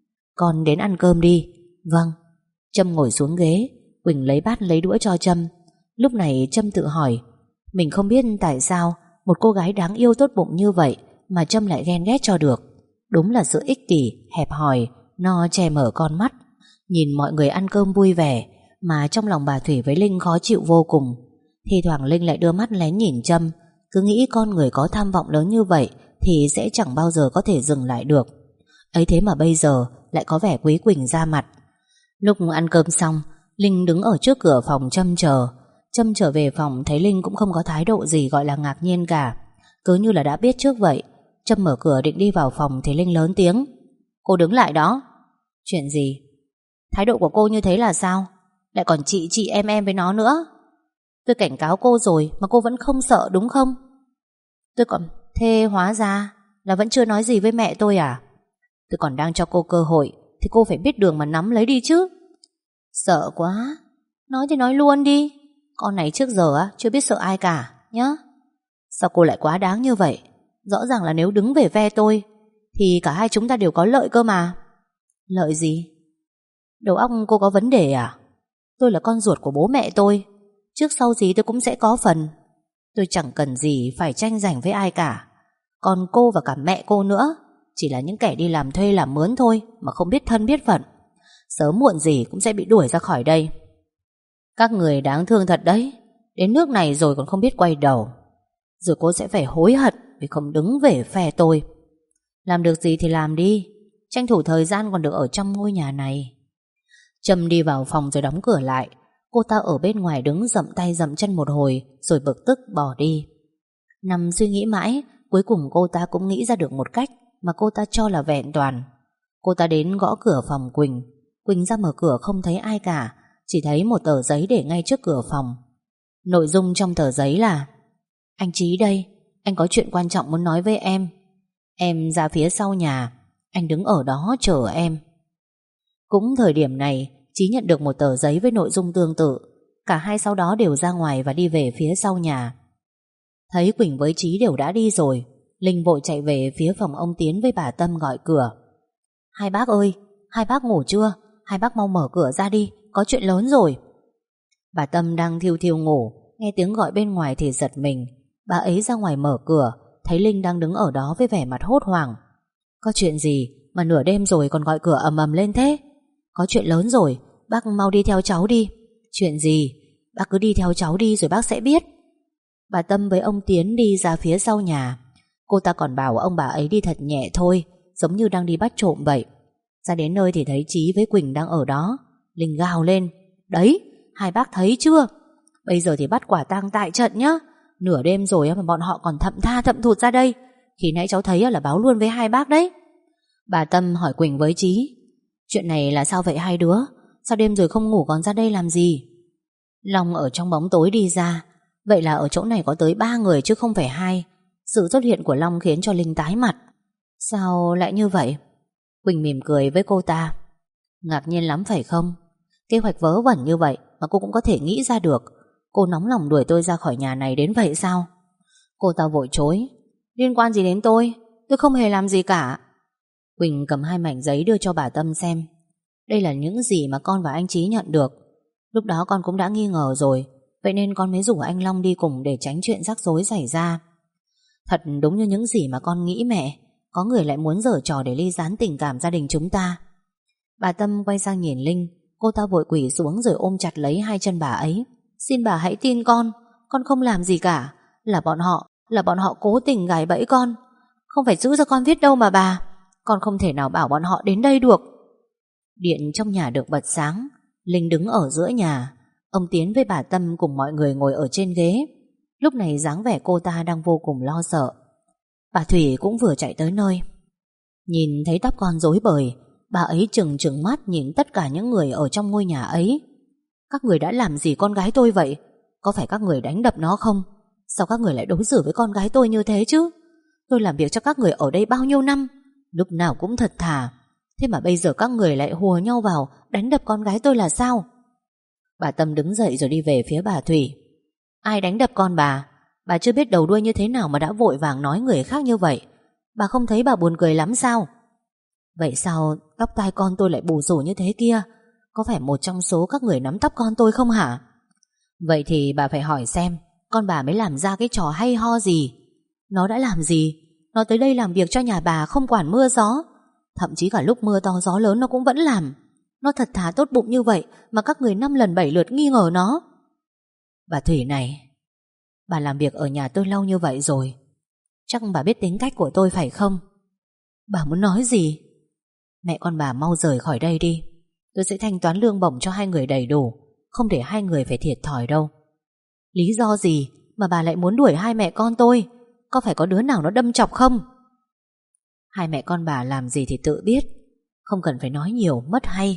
Con đến ăn cơm đi. Vâng. Trâm ngồi xuống ghế. Quỳnh lấy bát lấy đũa cho Trâm. Lúc này Trâm tự hỏi, mình không biết tại sao một cô gái đáng yêu tốt bụng như vậy mà Trâm lại ghen ghét cho được. Đúng là sự ích kỷ, hẹp hòi, nó che mở con mắt. Nhìn mọi người ăn cơm vui vẻ mà trong lòng bà Thủy với Linh khó chịu vô cùng. Thì thoảng Linh lại đưa mắt lén nhìn Trâm, cứ nghĩ con người có tham vọng lớn như vậy thì sẽ chẳng bao giờ có thể dừng lại được. Ấy thế mà bây giờ lại có vẻ quý Quỳnh ra mặt. Lúc ăn cơm xong, Linh đứng ở trước cửa phòng Trâm chờ. Trâm trở về phòng thấy Linh cũng không có thái độ gì gọi là ngạc nhiên cả, cứ như là đã biết trước vậy. Trâm mở cửa định đi vào phòng thì Linh lớn tiếng. Cô đứng lại đó. Chuyện gì? Thái độ của cô như thế là sao? Lại còn chị em với nó nữa. Tôi cảnh cáo cô rồi mà cô vẫn không sợ đúng không? Tôi còn... Thế hóa ra là vẫn chưa nói gì với mẹ tôi à? Tôi còn đang cho cô cơ hội thì cô phải biết đường mà nắm lấy đi chứ. Sợ quá. Nói thì nói luôn đi. Con này trước giờ chưa biết sợ ai cả nhá. Sao cô lại quá đáng như vậy? Rõ ràng là nếu đứng về phe tôi thì cả hai chúng ta đều có lợi cơ mà. Lợi gì? Đầu óc cô có vấn đề à? Tôi là con ruột của bố mẹ tôi, trước sau gì tôi cũng sẽ có phần. Tôi chẳng cần gì phải tranh giành với ai cả. Còn cô và cả mẹ cô nữa chỉ là những kẻ đi làm thuê làm mướn thôi, mà không biết thân biết phận. Sớm muộn gì cũng sẽ bị đuổi ra khỏi đây. Các người đáng thương thật đấy. Đến nước này rồi còn không biết quay đầu. Rồi cô sẽ phải hối hận vì không đứng về phe tôi. Làm được gì thì làm đi, tranh thủ thời gian còn được ở trong ngôi nhà này. Trâm đi vào phòng rồi đóng cửa lại. Cô ta ở bên ngoài đứng dậm tay dậm chân một hồi rồi bực tức bỏ đi. Nằm suy nghĩ mãi, cuối cùng cô ta cũng nghĩ ra được một cách mà cô ta cho là vẹn toàn. Cô ta đến gõ cửa phòng Quỳnh. Quỳnh ra mở cửa không thấy ai cả, chỉ thấy một tờ giấy để ngay trước cửa phòng. Nội dung trong tờ giấy là: anh Trí đây, anh có chuyện quan trọng muốn nói với em. Em ra phía sau nhà, anh đứng ở đó chờ em. Cũng thời điểm này, Trí nhận được một tờ giấy với nội dung tương tự. Cả hai sau đó đều ra ngoài và đi về phía sau nhà. Thấy Quỳnh với Trí đều đã đi rồi, Linh vội chạy về phía phòng ông Tiến với bà Tâm gọi cửa. Hai bác ơi, hai bác ngủ chưa? Hai bác mau mở cửa ra đi, có chuyện lớn rồi. Bà Tâm đang thiêu thiêu ngủ, nghe tiếng gọi bên ngoài thì giật mình. Bà ấy ra ngoài mở cửa, thấy Linh đang đứng ở đó với vẻ mặt hốt hoảng. Có chuyện gì mà nửa đêm rồi còn gọi cửa ầm ầm lên thế? Có chuyện lớn rồi, bác mau đi theo cháu đi. Chuyện gì? Bác cứ đi theo cháu đi rồi bác sẽ biết. Bà Tâm với ông Tiến đi ra phía sau nhà. Cô ta còn bảo ông bà ấy đi thật nhẹ thôi, giống như đang đi bắt trộm vậy. Ra đến nơi thì thấy Trí với Quỳnh đang ở đó. Linh gào lên: đấy, hai bác thấy chưa? Bây giờ thì bắt quả tang tại trận nhá. Nửa đêm rồi mà bọn họ còn thậm tha thậm thụt ra đây. Khi nãy cháu thấy là báo luôn với hai bác đấy. Bà Tâm hỏi Quỳnh với Trí: chuyện này là sao vậy hai đứa? Sao đêm rồi không ngủ còn ra đây làm gì? Long ở trong bóng tối đi ra. Vậy là ở chỗ này có tới 3 người chứ không phải 2. Sự xuất hiện của Long khiến cho Linh tái mặt. Sao lại như vậy? Quỳnh mỉm cười với cô ta: ngạc nhiên lắm phải không? Kế hoạch vớ vẩn như vậy mà cô cũng có thể nghĩ ra được. Cô nóng lòng đuổi tôi ra khỏi nhà này đến vậy sao? Cô ta vội chối: liên quan gì đến tôi? Tôi không hề làm gì cả. Quỳnh cầm 2 mảnh giấy đưa cho bà Tâm xem. Đây là những gì mà con và anh Trí nhận được. Lúc đó con cũng đã nghi ngờ rồi, vậy nên con mới rủ anh Long đi cùng để tránh chuyện rắc rối xảy ra. Thật đúng như những gì mà con nghĩ mẹ. Có người lại muốn giở trò để ly gián tình cảm gia đình chúng ta. Bà Tâm quay sang nhìn Linh. Cô ta vội quỳ xuống rồi ôm chặt lấy 2 chân bà ấy. Xin bà hãy tin con không làm gì cả. Là bọn họ cố tình gài bẫy con. Không phải giữ cho con biết đâu mà bà. Con không thể nào bảo bọn họ đến đây được. Điện trong nhà được bật sáng. Linh đứng ở giữa nhà. Ông Tiến với bà Tâm cùng mọi người ngồi ở trên ghế. Lúc này dáng vẻ cô ta đang vô cùng lo sợ. Bà Thủy cũng vừa chạy tới nơi. Nhìn thấy tóc con rối bời, bà ấy trừng trừng mắt nhìn tất cả những người ở trong ngôi nhà ấy. Các người đã làm gì con gái tôi vậy? Có phải các người đánh đập nó không? Sao các người lại đối xử với con gái tôi như thế chứ? Tôi làm việc cho các người ở đây bao nhiêu năm, lúc nào cũng thật thà. Thế mà bây giờ các người lại hùa nhau vào đánh đập con gái tôi là sao? Bà Tâm đứng dậy rồi đi về phía bà Thủy. Ai đánh đập con bà? Bà chưa biết đầu đuôi như thế nào mà đã vội vàng nói người khác như vậy. Bà không thấy bà buồn cười lắm sao? Vậy sao tóc tai con tôi lại bù xù như thế kia? Có phải một trong số các người nắm tóc con tôi không hả? Vậy thì bà phải hỏi xem con bà mới làm ra cái trò hay ho gì. Nó đã làm gì? Nó tới đây làm việc cho nhà bà không quản mưa gió. Thậm chí cả lúc mưa to gió lớn nó cũng vẫn làm. Nó thật thà tốt bụng như vậy mà các người 5 lần 7 lượt nghi ngờ nó. Bà Thủy này, bà làm việc ở nhà tôi lâu như vậy rồi, chắc bà biết tính cách của tôi phải không? Bà muốn nói gì? Mẹ con bà mau rời khỏi đây đi. Tôi sẽ thanh toán lương bổng cho 2 người đầy đủ, không để 2 người phải thiệt thòi đâu. Lý do gì mà bà lại muốn đuổi 2 mẹ con tôi? Có phải có đứa nào nó đâm chọc không? 2 mẹ con bà làm gì thì tự biết, không cần phải nói nhiều mất hay.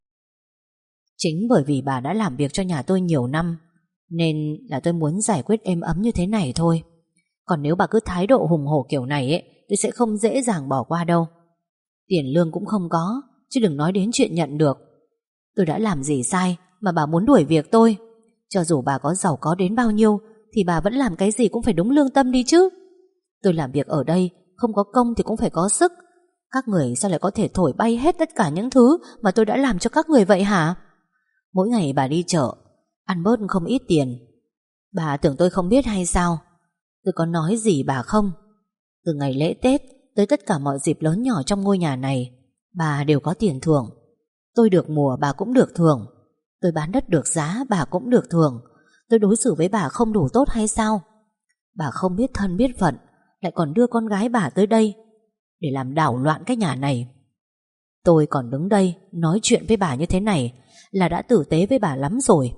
Chính bởi vì bà đã làm việc cho nhà tôi nhiều năm nên là tôi muốn giải quyết êm ấm như thế này thôi. Còn nếu bà cứ thái độ hùng hổ kiểu này ấy, tôi sẽ không dễ dàng bỏ qua đâu. Tiền lương cũng không có, chứ đừng nói đến chuyện nhận được. Tôi đã làm gì sai mà bà muốn đuổi việc tôi? Cho dù bà có giàu có đến bao nhiêu thì bà vẫn làm cái gì cũng phải đúng lương tâm đi chứ. Tôi làm việc ở đây, không có công thì cũng phải có sức. Các người sao lại có thể thổi bay hết tất cả những thứ mà tôi đã làm cho các người vậy hả? Mỗi ngày bà đi chợ, ăn bớt không ít tiền. Bà tưởng tôi không biết hay sao? Tôi có nói gì bà không? Từ ngày lễ Tết tới tất cả mọi dịp lớn nhỏ trong ngôi nhà này, bà đều có tiền thưởng. Tôi được mùa bà cũng được thưởng. Tôi bán đất được giá bà cũng được thưởng. Tôi đối xử với bà không đủ tốt hay sao? Bà không biết thân biết phận, lại còn đưa con gái bà tới đây để làm đảo loạn cái nhà này. Tôi còn đứng đây nói chuyện với bà như thế này là đã tử tế với bà lắm rồi.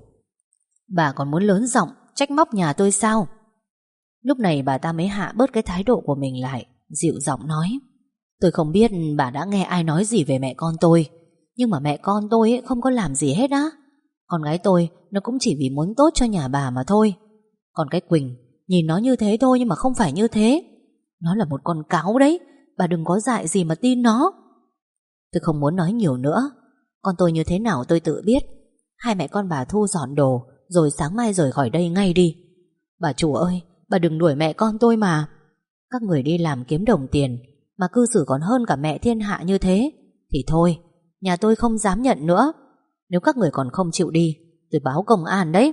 Bà còn muốn lớn giọng trách móc nhà tôi sao? Lúc này bà ta mới hạ bớt cái thái độ của mình lại, dịu giọng nói: tôi không biết bà đã nghe ai nói gì về mẹ con tôi, nhưng mà mẹ con tôi ấy không có làm gì hết á. Con gái tôi nó cũng chỉ vì muốn tốt cho nhà bà mà thôi. Còn cái Quỳnh, nhìn nó như thế thôi nhưng mà không phải như thế. Nó là một con cáo đấy. Bà đừng có dại gì mà tin nó. Tôi không muốn nói nhiều nữa. Con tôi như thế nào tôi tự biết. Hai mẹ con bà thu dọn đồ rồi sáng mai rời khỏi đây ngay đi. Bà chủ ơi, bà đừng đuổi mẹ con tôi mà. Các người đi làm kiếm đồng tiền mà cư xử còn hơn cả mẹ thiên hạ như thế thì thôi, nhà tôi không dám nhận nữa. Nếu các người còn không chịu đi, tôi báo công an đấy.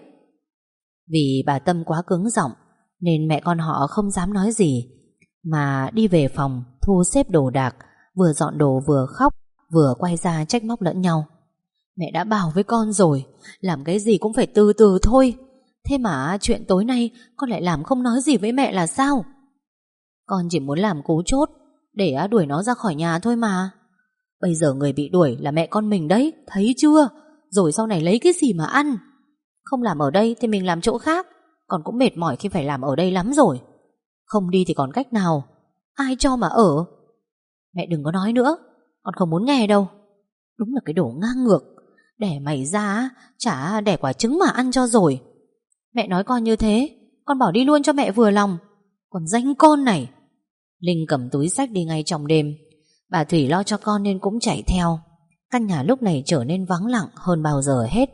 Vì bà Tâm quá cứng giọng nên mẹ con họ không dám nói gì, mà đi về phòng thu xếp đồ đạc, vừa dọn đồ vừa khóc, vừa quay ra trách móc lẫn nhau. Mẹ đã bảo với con rồi, làm cái gì cũng phải từ từ thôi. Thế mà chuyện tối nay con lại làm không nói gì với mẹ là sao? Con chỉ muốn làm cú chốt để đuổi nó ra khỏi nhà thôi mà. Bây giờ người bị đuổi là mẹ con mình đấy, thấy chưa? Rồi sau này lấy cái gì mà ăn? Không làm ở đây thì mình làm chỗ khác. Con cũng mệt mỏi khi phải làm ở đây lắm rồi. Không đi thì còn cách nào? Ai cho mà ở? Mẹ đừng có nói nữa, con không muốn nghe đâu. Đúng là cái đồ ngang ngược. Đẻ mày ra chả đẻ quả trứng mà ăn cho rồi. Mẹ nói con như thế, con bỏ đi luôn cho mẹ vừa lòng. Còn danh con này. Linh cầm túi xách đi ngay trong đêm. Bà Thủy lo cho con nên cũng chạy theo. Căn nhà lúc này trở nên vắng lặng hơn bao giờ hết.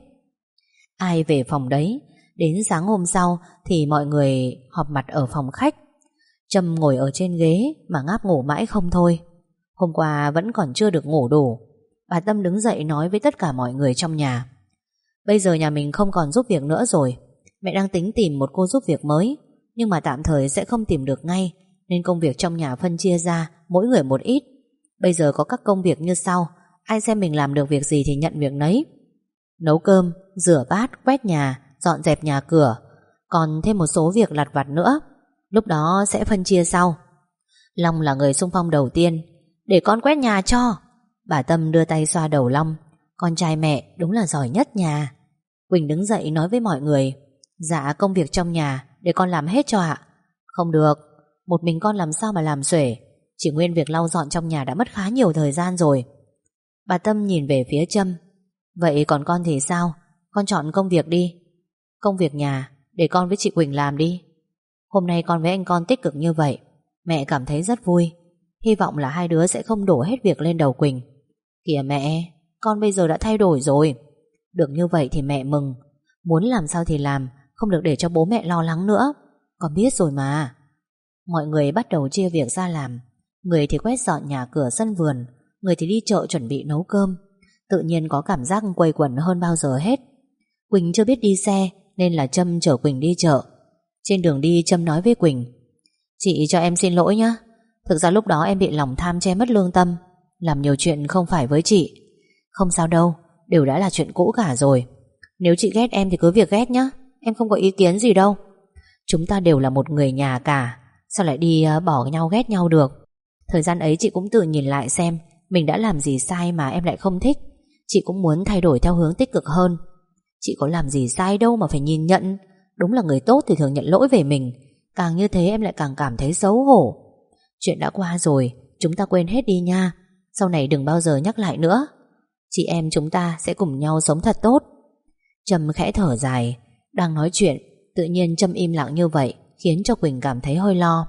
Ai về phòng đấy. Đến sáng hôm sau thì mọi người họp mặt ở phòng khách. Trâm ngồi ở trên ghế mà ngáp ngủ mãi không thôi. Hôm qua vẫn còn chưa được ngủ đủ. Bà Tâm đứng dậy nói với tất cả mọi người trong nhà: bây giờ nhà mình không còn giúp việc nữa rồi. Mẹ đang tính tìm một cô giúp việc mới, nhưng mà tạm thời sẽ không tìm được ngay, nên công việc trong nhà phân chia ra mỗi người một ít. Bây giờ có các công việc như sau: ai xem mình làm được việc gì thì nhận việc nấy. Nấu cơm, rửa bát, quét nhà, dọn dẹp nhà cửa, còn thêm một số việc lặt vặt nữa. Lúc đó sẽ phân chia sau. Long là người xung phong đầu tiên. Để con quét nhà cho. Bà Tâm đưa tay xoa đầu Long. Con trai mẹ đúng là giỏi nhất nhà. Quỳnh đứng dậy nói với mọi người: dạ công việc trong nhà để con làm hết cho ạ. Không được, một mình con làm sao mà làm xuể. Chỉ nguyên việc lau dọn trong nhà đã mất khá nhiều thời gian rồi. Bà Tâm nhìn về phía Trâm: vậy còn con thì sao? Con chọn công việc đi. Công việc nhà để con với chị Quỳnh làm đi. Hôm nay con với anh con tích cực như vậy, mẹ cảm thấy rất vui. Hy vọng là hai đứa sẽ không đổ hết việc lên đầu Quỳnh. Kìa mẹ, con bây giờ đã thay đổi rồi. Được như vậy thì mẹ mừng. Muốn làm sao thì làm, không được để cho bố mẹ lo lắng nữa. Con biết rồi mà. Mọi người bắt đầu chia việc ra làm. Người thì quét dọn nhà cửa sân vườn, người thì đi chợ chuẩn bị nấu cơm. Tự nhiên có cảm giác quây quần hơn bao giờ hết. Quỳnh chưa biết đi xe nên là Trâm chở Quỳnh đi chợ. Trên đường đi Trâm nói với Quỳnh: chị cho em xin lỗi nhé. Thực ra lúc đó em bị lòng tham che mất lương tâm, làm nhiều chuyện không phải với chị. Không sao đâu, đều đã là chuyện cũ cả rồi. Nếu chị ghét em thì cứ việc ghét nhé, em không có ý kiến gì đâu. Chúng ta đều là một người nhà cả, sao lại đi bỏ nhau ghét nhau được. Thời gian ấy chị cũng tự nhìn lại xem mình đã làm gì sai mà em lại không thích. Chị cũng muốn thay đổi theo hướng tích cực hơn. Chị có làm gì sai đâu mà phải nhìn nhận. Đúng là người tốt thì thường nhận lỗi về mình. Càng như thế em lại càng cảm thấy xấu hổ. Chuyện đã qua rồi, chúng ta quên hết đi nha. Sau này đừng bao giờ nhắc lại nữa. Chị em chúng ta sẽ cùng nhau sống thật tốt. Trâm khẽ thở dài. Đang nói chuyện, tự nhiên Trâm im lặng như vậy khiến cho Quỳnh cảm thấy hơi lo.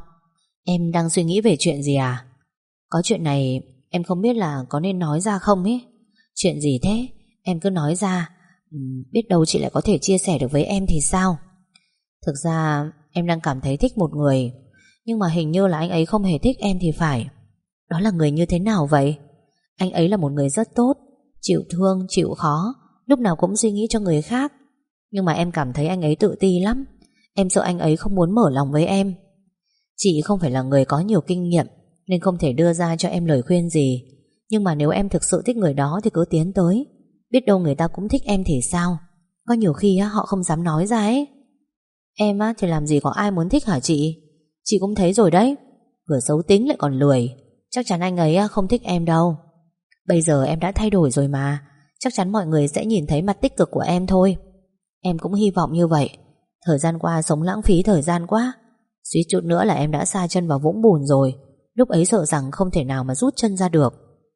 Em đang suy nghĩ về chuyện gì à? Có chuyện này em không biết là có nên nói ra không ấy. Chuyện gì thế? Em cứ nói ra. Biết đâu chị lại có thể chia sẻ được với em thì sao? Thực ra em đang cảm thấy thích một người, nhưng mà hình như là anh ấy không hề thích em thì phải. Đó là người như thế nào vậy? Anh ấy là một người rất tốt, chịu thương, chịu khó, lúc nào cũng suy nghĩ cho người khác. Nhưng mà em cảm thấy anh ấy tự ti lắm. Em sợ anh ấy không muốn mở lòng với em. Chị không phải là người có nhiều kinh nghiệm nên không thể đưa ra cho em lời khuyên gì. Nhưng mà nếu em thực sự thích người đó thì cứ tiến tới. Biết đâu người ta cũng thích em thì sao? Có nhiều khi họ không dám nói ra ấy. Em thì làm gì có ai muốn thích hả chị? Chị cũng thấy rồi đấy. Vừa xấu tính lại còn lười. Chắc chắn anh ấy không thích em đâu. Bây giờ em đã thay đổi rồi mà. Chắc chắn mọi người sẽ nhìn thấy mặt tích cực của em thôi. Em cũng hy vọng như vậy. Thời gian qua sống lãng phí thời gian quá. Suýt chút nữa là em đã sa chân vào vũng bùn rồi. Lúc ấy sợ rằng không thể nào mà rút chân ra được.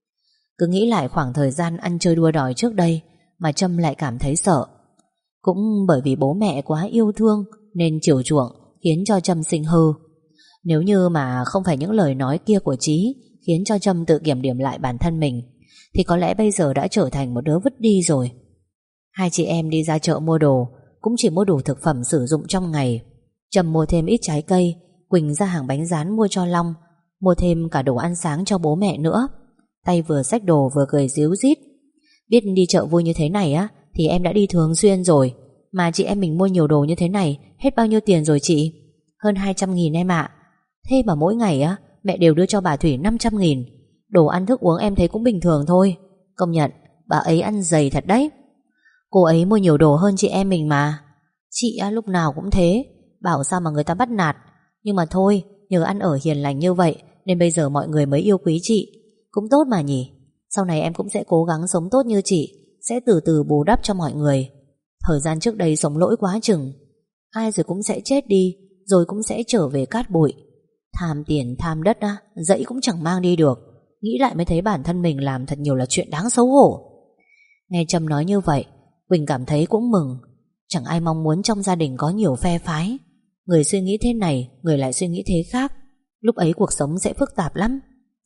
Cứ nghĩ lại khoảng thời gian ăn chơi đua đòi trước đây mà Trâm lại cảm thấy sợ. Cũng bởi vì bố mẹ quá yêu thương nên chiều chuộng khiến cho Trâm sinh hư. Nếu như mà không phải những lời nói kia của Chí khiến cho Trâm tự kiểm điểm lại bản thân mình thì có lẽ bây giờ đã trở thành một đứa vứt đi rồi. Hai chị em đi ra chợ mua đồ cũng chỉ mua đủ thực phẩm sử dụng trong ngày. Trâm mua thêm ít trái cây, Quỳnh ra hàng bánh rán mua cho Long, mua thêm cả đồ ăn sáng cho bố mẹ nữa. Tay vừa xách đồ vừa cười ríu rít. Biết đi chợ vui như thế này thì em đã đi thường xuyên rồi. Mà chị em mình mua nhiều đồ như thế này hết bao nhiêu tiền rồi chị? Hơn 200.000 em ạ. Thế mà mỗi ngày mẹ đều đưa cho bà Thủy 500.000. Đồ ăn thức uống em thấy cũng bình thường thôi. Công nhận bà ấy ăn dày thật đấy. Cô ấy mua nhiều đồ hơn chị em mình mà. Chị lúc nào cũng thế. Bảo sao mà người ta bắt nạt. Nhưng mà thôi, nhờ ăn ở hiền lành như vậy nên bây giờ mọi người mới yêu quý chị. Cũng tốt mà nhỉ. Sau này em cũng sẽ cố gắng sống tốt như chị, sẽ từ từ bù đắp cho mọi người. Thời gian trước đây sống lỗi quá chừng. Ai rồi cũng sẽ chết đi, rồi cũng sẽ trở về cát bụi. Tham tiền tham đất dẫy cũng chẳng mang đi được. Nghĩ lại mới thấy bản thân mình làm thật nhiều là chuyện đáng xấu hổ. Nghe Trâm nói như vậy, Quỳnh cảm thấy cũng mừng. Chẳng ai mong muốn trong gia đình có nhiều phe phái. Người suy nghĩ thế này, người lại suy nghĩ thế khác. Lúc ấy cuộc sống sẽ phức tạp lắm.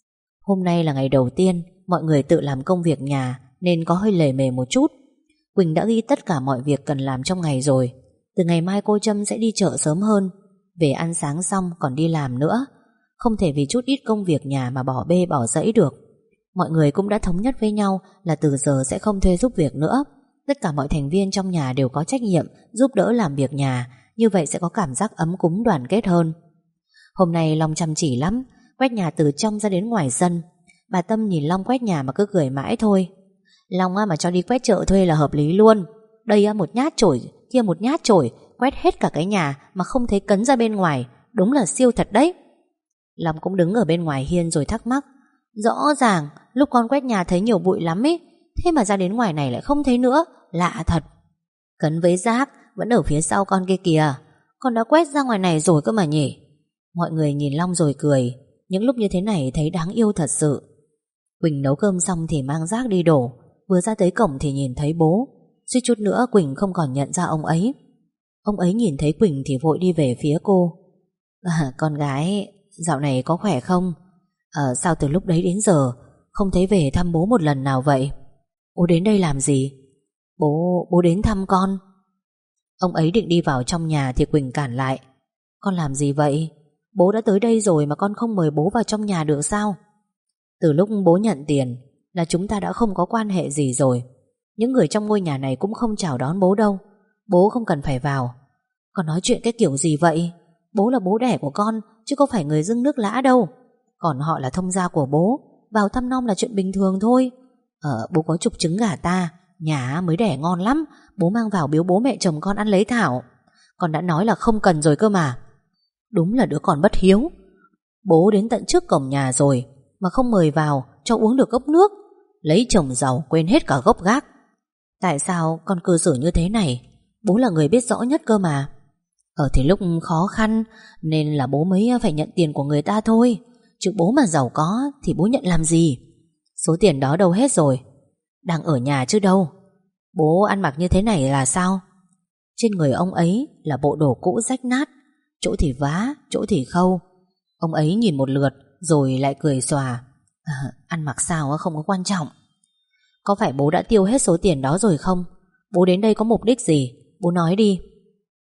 Hôm nay là ngày đầu tiên mọi người tự làm công việc nhà nên có hơi lề mề một chút. Quỳnh đã ghi tất cả mọi việc cần làm trong ngày rồi. Từ ngày mai cô Trâm sẽ đi chợ sớm hơn. Về ăn sáng xong còn đi làm nữa. Không thể vì chút ít công việc nhà mà bỏ bê bỏ dẫy được. Mọi người cũng đã thống nhất với nhau là từ giờ sẽ không thuê giúp việc nữa. Tất cả mọi thành viên trong nhà đều có trách nhiệm giúp đỡ làm việc nhà. Như vậy sẽ có cảm giác ấm cúng đoàn kết hơn. Hôm nay Long chăm chỉ lắm, quét nhà từ trong ra đến ngoài sân. Bà Tâm nhìn Long quét nhà mà cứ cười mãi thôi. Long mà cho đi quét chợ thuê là hợp lý luôn. Đây một nhát chổi, kia một nhát chổi, quét hết cả cái nhà mà không thấy cấn ra bên ngoài. Đúng là siêu thật đấy. Long cũng đứng ở bên ngoài hiên rồi thắc mắc. Rõ ràng lúc con quét nhà thấy nhiều bụi lắm ấy, thế mà ra đến ngoài này lại không thấy nữa. Lạ thật. Cấn với rác vẫn ở phía sau con kia kìa. Con đã quét ra ngoài này rồi cơ mà nhỉ. Mọi người nhìn Long rồi cười. Những lúc như thế này thấy đáng yêu thật sự. Quỳnh nấu cơm xong thì mang rác đi đổ. Vừa ra tới cổng thì nhìn thấy bố. Suýt chút nữa Quỳnh không còn nhận ra ông ấy. Ông ấy nhìn thấy Quỳnh thì vội đi về phía cô. Con gái, dạo này có khỏe không? Sao từ lúc đấy đến giờ không thấy về thăm bố một lần nào vậy? Bố đến đây làm gì? Bố đến thăm con. Ông ấy định đi vào trong nhà thì Quỳnh cản lại. Con làm gì vậy? Bố đã tới đây rồi mà con không mời bố vào trong nhà được sao? Từ lúc bố nhận tiền là chúng ta đã không có quan hệ gì rồi. Những người trong ngôi nhà này cũng không chào đón bố đâu. Bố không cần phải vào. Con nói chuyện cái kiểu gì vậy? Bố là bố đẻ của con chứ có phải người dưng nước lã đâu. Còn họ là thông gia của bố. Vào thăm nom là chuyện bình thường thôi. Bố có chục trứng gà ta, nhà mới đẻ ngon lắm. Bố mang vào biếu bố mẹ chồng con ăn lấy thảo. Con đã nói là không cần rồi cơ mà. Đúng là đứa con bất hiếu. Bố đến tận trước cổng nhà rồi mà không mời vào cho uống được cốc nước. Lấy chồng giàu quên hết cả gốc gác. Tại sao con cư xử như thế này? Bố là người biết rõ nhất cơ mà. Thì lúc khó khăn nên là bố mới phải nhận tiền của người ta thôi. Chứ bố mà giàu có thì bố nhận làm gì? Số tiền đó đâu hết rồi? Đang ở nhà chứ đâu. Bố ăn mặc như thế này là sao? Trên người ông ấy là bộ đồ cũ rách nát, chỗ thì vá, chỗ thì khâu. Ông ấy nhìn một lượt rồi lại cười xòa. Ăn mặc sao không có quan trọng. Có phải bố đã tiêu hết số tiền đó rồi không? Bố đến đây có mục đích gì? Bố nói đi.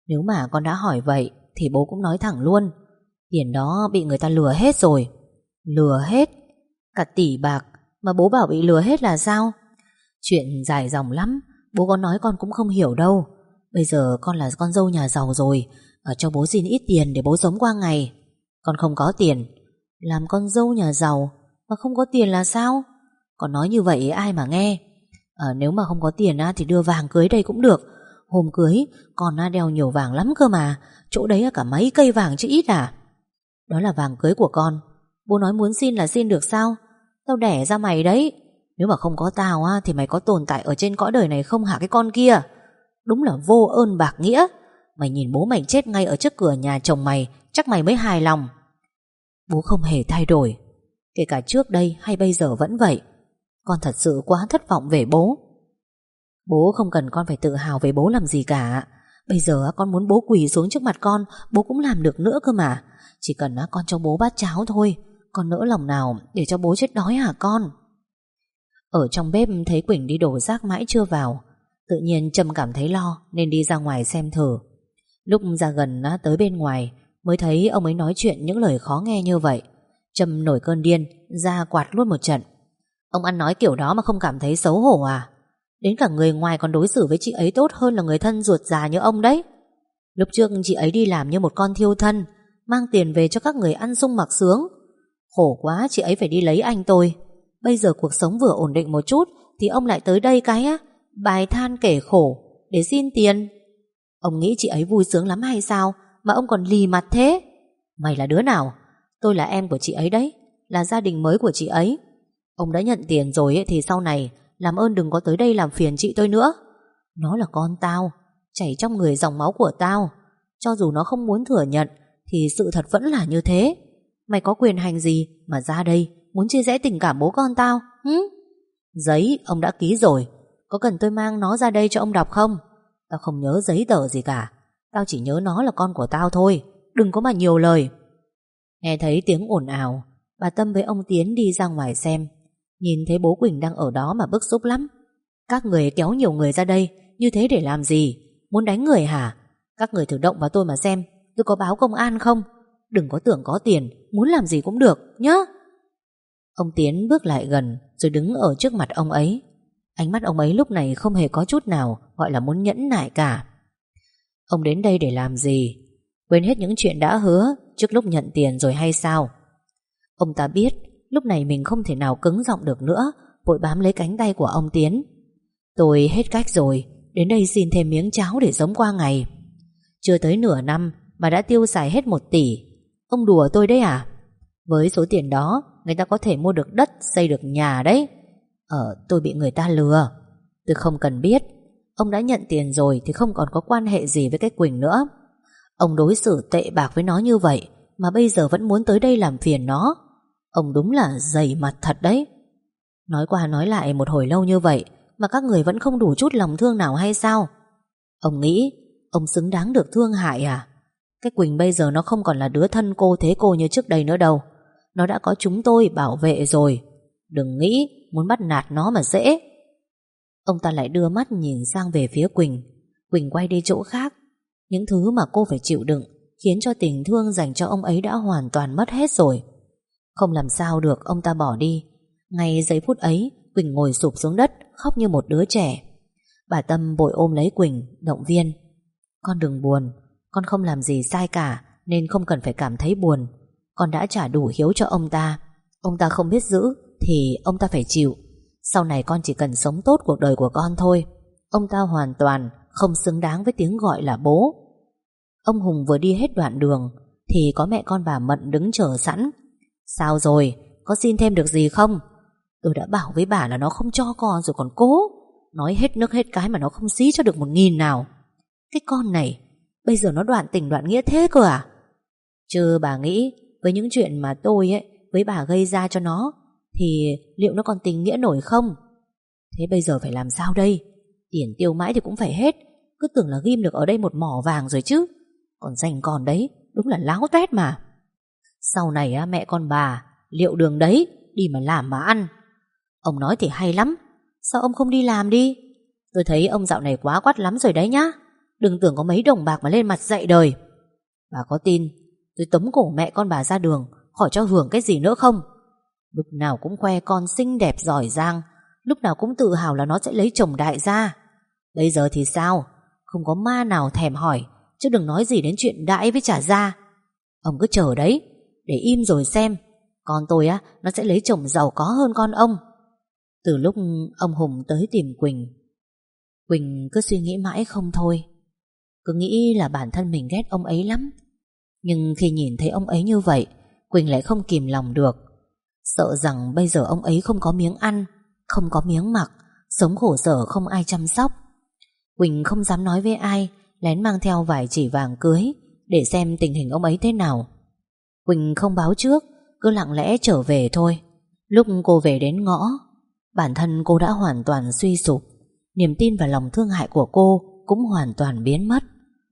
Nếu mà con đã hỏi vậy thì bố cũng nói thẳng luôn. Tiền đó bị người ta lừa hết rồi. Lừa hết? Cả tỷ bạc mà bố bảo bị lừa hết là sao? Chuyện dài dòng lắm, bố có nói con cũng không hiểu đâu. Bây giờ con là con dâu nhà giàu rồi, cho bố xin ít tiền để bố sống qua ngày. Con không có tiền. Làm con dâu nhà giàu mà không có tiền là sao? Con nói như vậy ai mà nghe? Nếu mà không có tiền thì đưa vàng cưới đây cũng được. Hôm cưới con đeo nhiều vàng lắm cơ mà. Chỗ đấy cả mấy cây vàng chứ ít à? Đó là vàng cưới của con. Bố nói muốn xin là xin được sao? Tao đẻ ra mày đấy. Nếu mà không có tao thì mày có tồn tại ở trên cõi đời này không hả cái con kia? Đúng là vô ơn bạc nghĩa. Mày nhìn bố mày chết ngay ở trước cửa nhà chồng mày, chắc mày mới hài lòng. Bố không hề thay đổi, kể cả trước đây hay bây giờ vẫn vậy. Con thật sự quá thất vọng về bố. Bố không cần con phải tự hào về bố làm gì cả. Bây giờ con muốn bố quỳ xuống trước mặt con, bố cũng làm được nữa cơ mà. Chỉ cần con cho bố bát cháo thôi. Con nỡ lòng nào để cho bố chết đói hả con? Ở trong bếp thấy Quỳnh đi đổ rác mãi chưa vào. Tự nhiên Trâm cảm thấy lo nên đi ra ngoài xem thử. Lúc ra gần tới bên ngoài mới thấy ông ấy nói chuyện những lời khó nghe như vậy. Trâm nổi cơn điên, ra quạt luôn một trận. Ông ăn nói kiểu đó mà không cảm thấy xấu hổ à? Đến cả người ngoài còn đối xử với chị ấy tốt hơn là người thân ruột già như ông đấy. Lúc trước chị ấy đi làm như một con thiêu thân, mang tiền về cho các người ăn sung mặc sướng. Khổ quá chị ấy phải đi lấy anh tôi. Bây giờ cuộc sống vừa ổn định một chút thì ông lại tới đây bài than kể khổ để xin tiền. Ông nghĩ chị ấy vui sướng lắm hay sao mà ông còn lì mặt thế? Mày là đứa nào? Tôi là em của chị ấy đấy, là gia đình mới của chị ấy. Ông đã nhận tiền rồi thì sau này làm ơn đừng có tới đây làm phiền chị tôi nữa. Nó là con tao, chảy trong người dòng máu của tao. Cho dù nó không muốn thừa nhận thì sự thật vẫn là như thế. Mày có quyền hành gì mà ra đây muốn chia rẽ tình cảm bố con tao? Giấy ông đã ký rồi, có cần tôi mang nó ra đây cho ông đọc không? Tao không nhớ giấy tờ gì cả. Tao chỉ nhớ nó là con của tao thôi. Đừng có mà nhiều lời. Nghe thấy tiếng ồn ào, bà Tâm với ông Tiến đi ra ngoài xem. Nhìn thấy bố Quỳnh đang ở đó mà bức xúc lắm. Các người kéo nhiều người ra đây như thế để làm gì? Muốn đánh người hả? Các người thử động vào tôi mà xem tôi có báo công an không? Đừng có tưởng có tiền muốn làm gì cũng được nhá. Ông Tiến bước lại gần rồi đứng ở trước mặt ông ấy. Ánh mắt ông ấy lúc này không hề có chút nào gọi là muốn nhẫn nại cả. Ông đến đây để làm gì? Quên hết những chuyện đã hứa trước lúc nhận tiền rồi hay sao? Ông ta biết lúc này mình không thể nào cứng giọng được nữa, vội bám lấy cánh tay của ông Tiến. Tôi hết cách rồi, đến đây xin thêm miếng cháo để sống qua ngày. Chưa tới nửa năm mà đã tiêu xài hết 1 tỷ. Ông đùa tôi đấy à? Với số tiền đó người ta có thể mua được đất, xây được nhà đấy. Tôi bị người ta lừa. Tôi không cần biết. Ông đã nhận tiền rồi thì không còn có quan hệ gì với cái Quỳnh nữa. Ông đối xử tệ bạc với nó như vậy mà bây giờ vẫn muốn tới đây làm phiền nó. Ông đúng là dày mặt thật đấy. Nói qua nói lại một hồi lâu như vậy mà các người vẫn không đủ chút lòng thương nào hay sao? Ông nghĩ ông xứng đáng được thương hại à? Cái Quỳnh bây giờ nó không còn là đứa thân cô thế cô như trước đây nữa đâu. Nó đã có chúng tôi bảo vệ rồi. Đừng nghĩ muốn bắt nạt nó mà dễ. Ông ta lại đưa mắt nhìn sang về phía Quỳnh. Quỳnh quay đi chỗ khác. Những thứ mà cô phải chịu đựng khiến cho tình thương dành cho ông ấy đã hoàn toàn mất hết rồi. Không làm sao được, ông ta bỏ đi. Ngay giây phút ấy Quỳnh ngồi sụp xuống đất khóc như một đứa trẻ. Bà Tâm vội ôm lấy Quỳnh động viên. Con đừng buồn, con không làm gì sai cả nên không cần phải cảm thấy buồn. Con đã trả đủ hiếu cho ông ta. Ông ta không biết giữ thì ông ta phải chịu. Sau này con chỉ cần sống tốt cuộc đời của con thôi. Ông ta hoàn toàn không xứng đáng với tiếng gọi là bố. Ông Hùng vừa đi hết đoạn đường thì có mẹ con bà Mận đứng chờ sẵn. Sao rồi? Có xin thêm được gì không? Tôi đã bảo với bà là nó không cho con rồi còn cố. Nói hết nước hết cái mà nó không xí cho được 1.000 nào. Cái con này bây giờ nó đoạn tình đoạn nghĩa thế cơ à? Chứ bà nghĩ với những chuyện mà tôi với bà gây ra cho nó thì liệu nó còn tình nghĩa nổi không? Thế bây giờ phải làm sao đây? Tiền tiêu mãi thì cũng phải hết. Cứ tưởng là ghim được ở đây một mỏ vàng rồi chứ. Còn dành còn đấy, đúng là láo toét mà. Sau này mẹ con bà liệu đường đấy, đi mà làm mà ăn. Ông nói thì hay lắm. Sao ông không đi làm đi? Tôi thấy ông dạo này quá quắt lắm rồi đấy nhá. Đừng tưởng có mấy đồng bạc mà lên mặt dạy đời. Bà có tin tôi tống cổ mẹ con bà ra đường khỏi cho hưởng cái gì nữa không? Lúc nào cũng khoe con xinh đẹp giỏi giang, lúc nào cũng tự hào là nó sẽ lấy chồng đại gia. Bây giờ thì sao? Không có ma nào thèm hỏi, chứ đừng nói gì đến chuyện đãi với trả gia. Ông cứ chờ đấy, để im rồi xem. Con tôi á, nó sẽ lấy chồng giàu có hơn con ông. Từ lúc ông Hùng tới tìm Quỳnh, Quỳnh cứ suy nghĩ mãi không thôi. Cứ nghĩ là bản thân mình ghét ông ấy lắm. Nhưng khi nhìn thấy ông ấy như vậy, Quỳnh lại không kìm lòng được. Sợ rằng bây giờ ông ấy không có miếng ăn, không có miếng mặc, sống khổ sở không ai chăm sóc. Quỳnh không dám nói với ai, lén mang theo vài chỉ vàng cưới để xem tình hình ông ấy thế nào. Quỳnh không báo trước, cứ lặng lẽ trở về thôi. Lúc cô về đến ngõ, bản thân cô đã hoàn toàn suy sụp. Niềm tin và lòng thương hại của cô cũng hoàn toàn biến mất.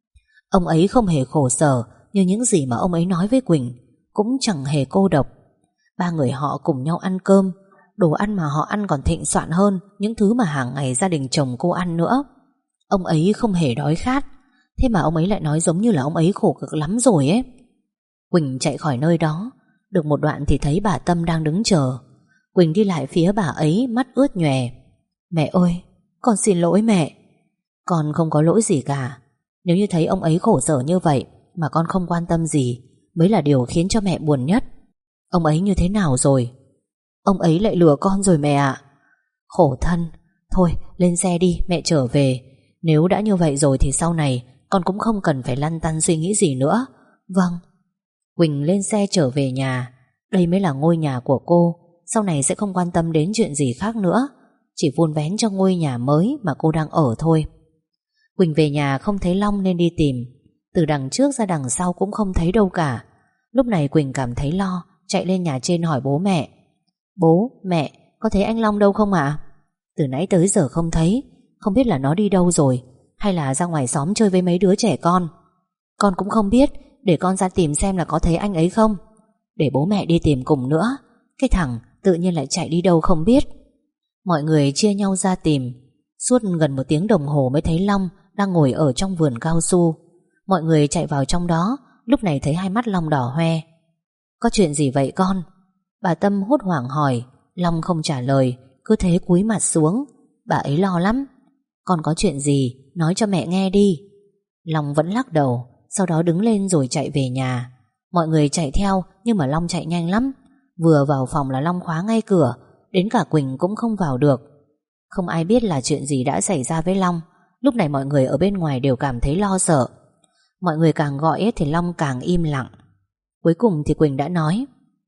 Ông ấy không hề khổ sở như những gì mà ông ấy nói với Quỳnh, cũng chẳng hề cô độc. Ba người họ cùng nhau ăn cơm, đồ ăn mà họ ăn còn thịnh soạn hơn những thứ mà hàng ngày gia đình chồng cô ăn nữa. Ông ấy không hề đói khát, thế mà ông ấy lại nói giống như là ông ấy khổ cực lắm rồi ấy. Quỳnh chạy khỏi nơi đó, được một đoạn thì thấy bà Tâm đang đứng chờ. Quỳnh đi lại phía bà ấy, mắt ướt nhòe. Mẹ ơi, con xin lỗi mẹ. Con không có lỗi gì cả. Nếu như thấy ông ấy khổ sở như vậy mà con không quan tâm gì mới là điều khiến cho mẹ buồn nhất. Ông ấy như thế nào rồi? Ông ấy lại lừa con rồi mẹ ạ. Khổ thân. Thôi lên xe đi, mẹ trở về. Nếu đã như vậy rồi thì sau này con cũng không cần phải lăn tăn suy nghĩ gì nữa. Vâng. Quỳnh lên xe trở về nhà. Đây mới là ngôi nhà của cô. Sau này sẽ không quan tâm đến chuyện gì khác nữa, chỉ vun vén cho ngôi nhà mới mà cô đang ở thôi. Quỳnh về nhà không thấy Long nên đi tìm. Từ đằng trước ra đằng sau cũng không thấy đâu cả. Lúc này Quỳnh cảm thấy lo, chạy lên nhà trên hỏi bố mẹ. Bố, mẹ, có thấy anh Long đâu không ạ? Từ nãy tới giờ không thấy. Không biết là nó đi đâu rồi, hay là ra ngoài xóm chơi với mấy đứa trẻ con. Con cũng không biết, để con ra tìm xem là có thấy anh ấy không. Để bố mẹ đi tìm cùng nữa. Cái thằng tự nhiên lại chạy đi đâu không biết. Mọi người chia nhau ra tìm. Suốt gần 1 tiếng đồng hồ mới thấy Long đang ngồi ở trong vườn cao su. Mọi người chạy vào trong đó, lúc này thấy hai mắt Long đỏ hoe. Có chuyện gì vậy con? Bà Tâm hốt hoảng hỏi. Long không trả lời, cứ thế cúi mặt xuống. Bà ấy lo lắm. Con có chuyện gì, nói cho mẹ nghe đi. Long vẫn lắc đầu, sau đó đứng lên rồi chạy về nhà. Mọi người chạy theo, nhưng mà Long chạy nhanh lắm. Vừa vào phòng là Long khóa ngay cửa, đến cả Quỳnh cũng không vào được. Không ai biết là chuyện gì đã xảy ra với Long. Lúc này mọi người ở bên ngoài đều cảm thấy lo sợ. Mọi người càng gọi thì Long càng im lặng. Cuối cùng thì Quỳnh đã nói: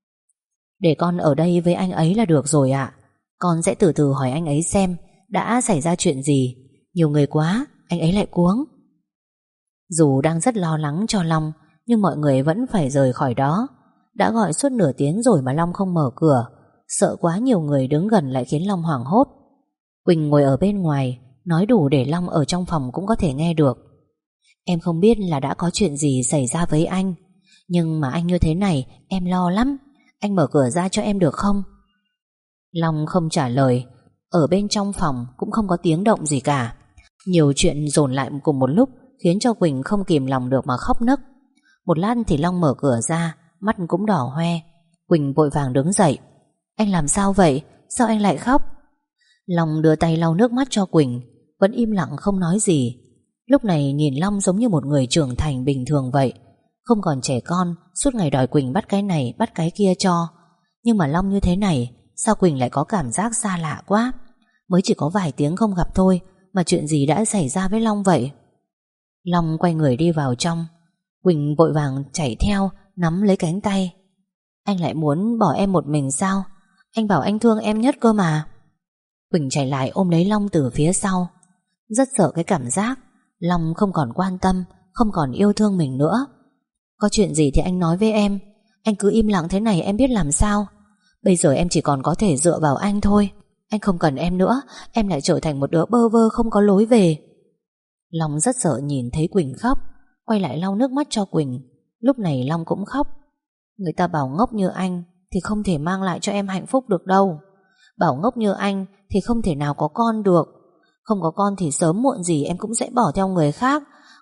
để con ở đây với anh ấy là được rồi ạ. Con sẽ từ từ hỏi anh ấy xem đã xảy ra chuyện gì. Nhiều người quá, anh ấy lại cuống. Dù đang rất lo lắng cho Long, nhưng mọi người vẫn phải rời khỏi đó. Đã gọi suốt nửa tiếng rồi mà Long không mở cửa. Sợ quá nhiều người đứng gần lại khiến Long hoảng hốt. Quỳnh ngồi ở bên ngoài, nói đủ để Long ở trong phòng cũng có thể nghe được. Em không biết là đã có chuyện gì xảy ra với anh, nhưng mà anh như thế này em lo lắm. Anh mở cửa ra cho em được không? Long không trả lời. Ở bên trong phòng cũng không có tiếng động gì cả. Nhiều chuyện dồn lại cùng một lúc khiến cho Quỳnh không kìm lòng được mà khóc nấc. Một lát thì Long mở cửa ra, mắt cũng đỏ hoe. Quỳnh vội vàng đứng dậy. Anh làm sao vậy? Sao anh lại khóc? Long đưa tay lau nước mắt cho Quỳnh, vẫn im lặng không nói gì. Lúc này nhìn Long giống như một người trưởng thành bình thường vậy, không còn trẻ con suốt ngày đòi Quỳnh bắt cái này bắt cái kia cho. Nhưng mà Long như thế này, sao Quỳnh lại có cảm giác xa lạ quá. Mới chỉ có vài tiếng không gặp thôi mà chuyện gì đã xảy ra với Long vậy? Long quay người đi vào trong. Quỳnh vội vàng chạy theo, nắm lấy cánh tay. Anh lại muốn bỏ em một mình sao? Anh bảo anh thương em nhất cơ mà. Quỳnh chạy lại ôm lấy Long từ phía sau. Rất sợ cái cảm giác Long không còn quan tâm, không còn yêu thương mình nữa. Có chuyện gì thì anh nói với em. Anh cứ im lặng thế này em biết làm sao. Bây giờ em chỉ còn có thể dựa vào anh thôi. Anh không cần em nữa, em lại trở thành một đứa bơ vơ không có lối về. Long rất sợ nhìn thấy Quỳnh khóc, quay lại lau nước mắt cho Quỳnh. Lúc này Long cũng khóc. Người ta bảo ngốc như anh thì không thể mang lại cho em hạnh phúc được đâu. Bảo ngốc như anh thì không thể nào có con được. Không có con thì sớm muộn gì em cũng sẽ bỏ theo người khác.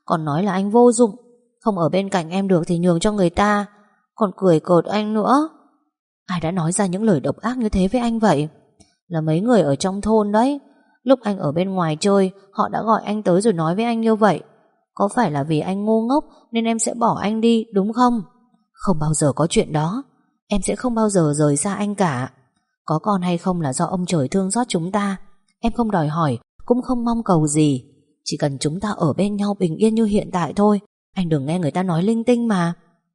Còn nói là anh vô dụng, không ở bên cạnh em được thì nhường cho người ta, còn cười cợt anh nữa. Ai đã nói ra những lời độc ác như thế với anh vậy? Là mấy người ở trong thôn đấy. Lúc anh ở bên ngoài chơi, họ đã gọi anh tới rồi nói với anh như vậy. Có phải là vì anh ngu ngốc nên em sẽ bỏ anh đi, đúng không? Không bao giờ có chuyện đó. Em sẽ không bao giờ rời xa anh cả. Có con hay không là do ông trời thương xót chúng ta. Em không đòi hỏi, cũng không mong cầu gì. Chỉ cần chúng ta ở bên nhau bình yên như hiện tại thôi. Anh đừng nghe người ta nói linh tinh mà.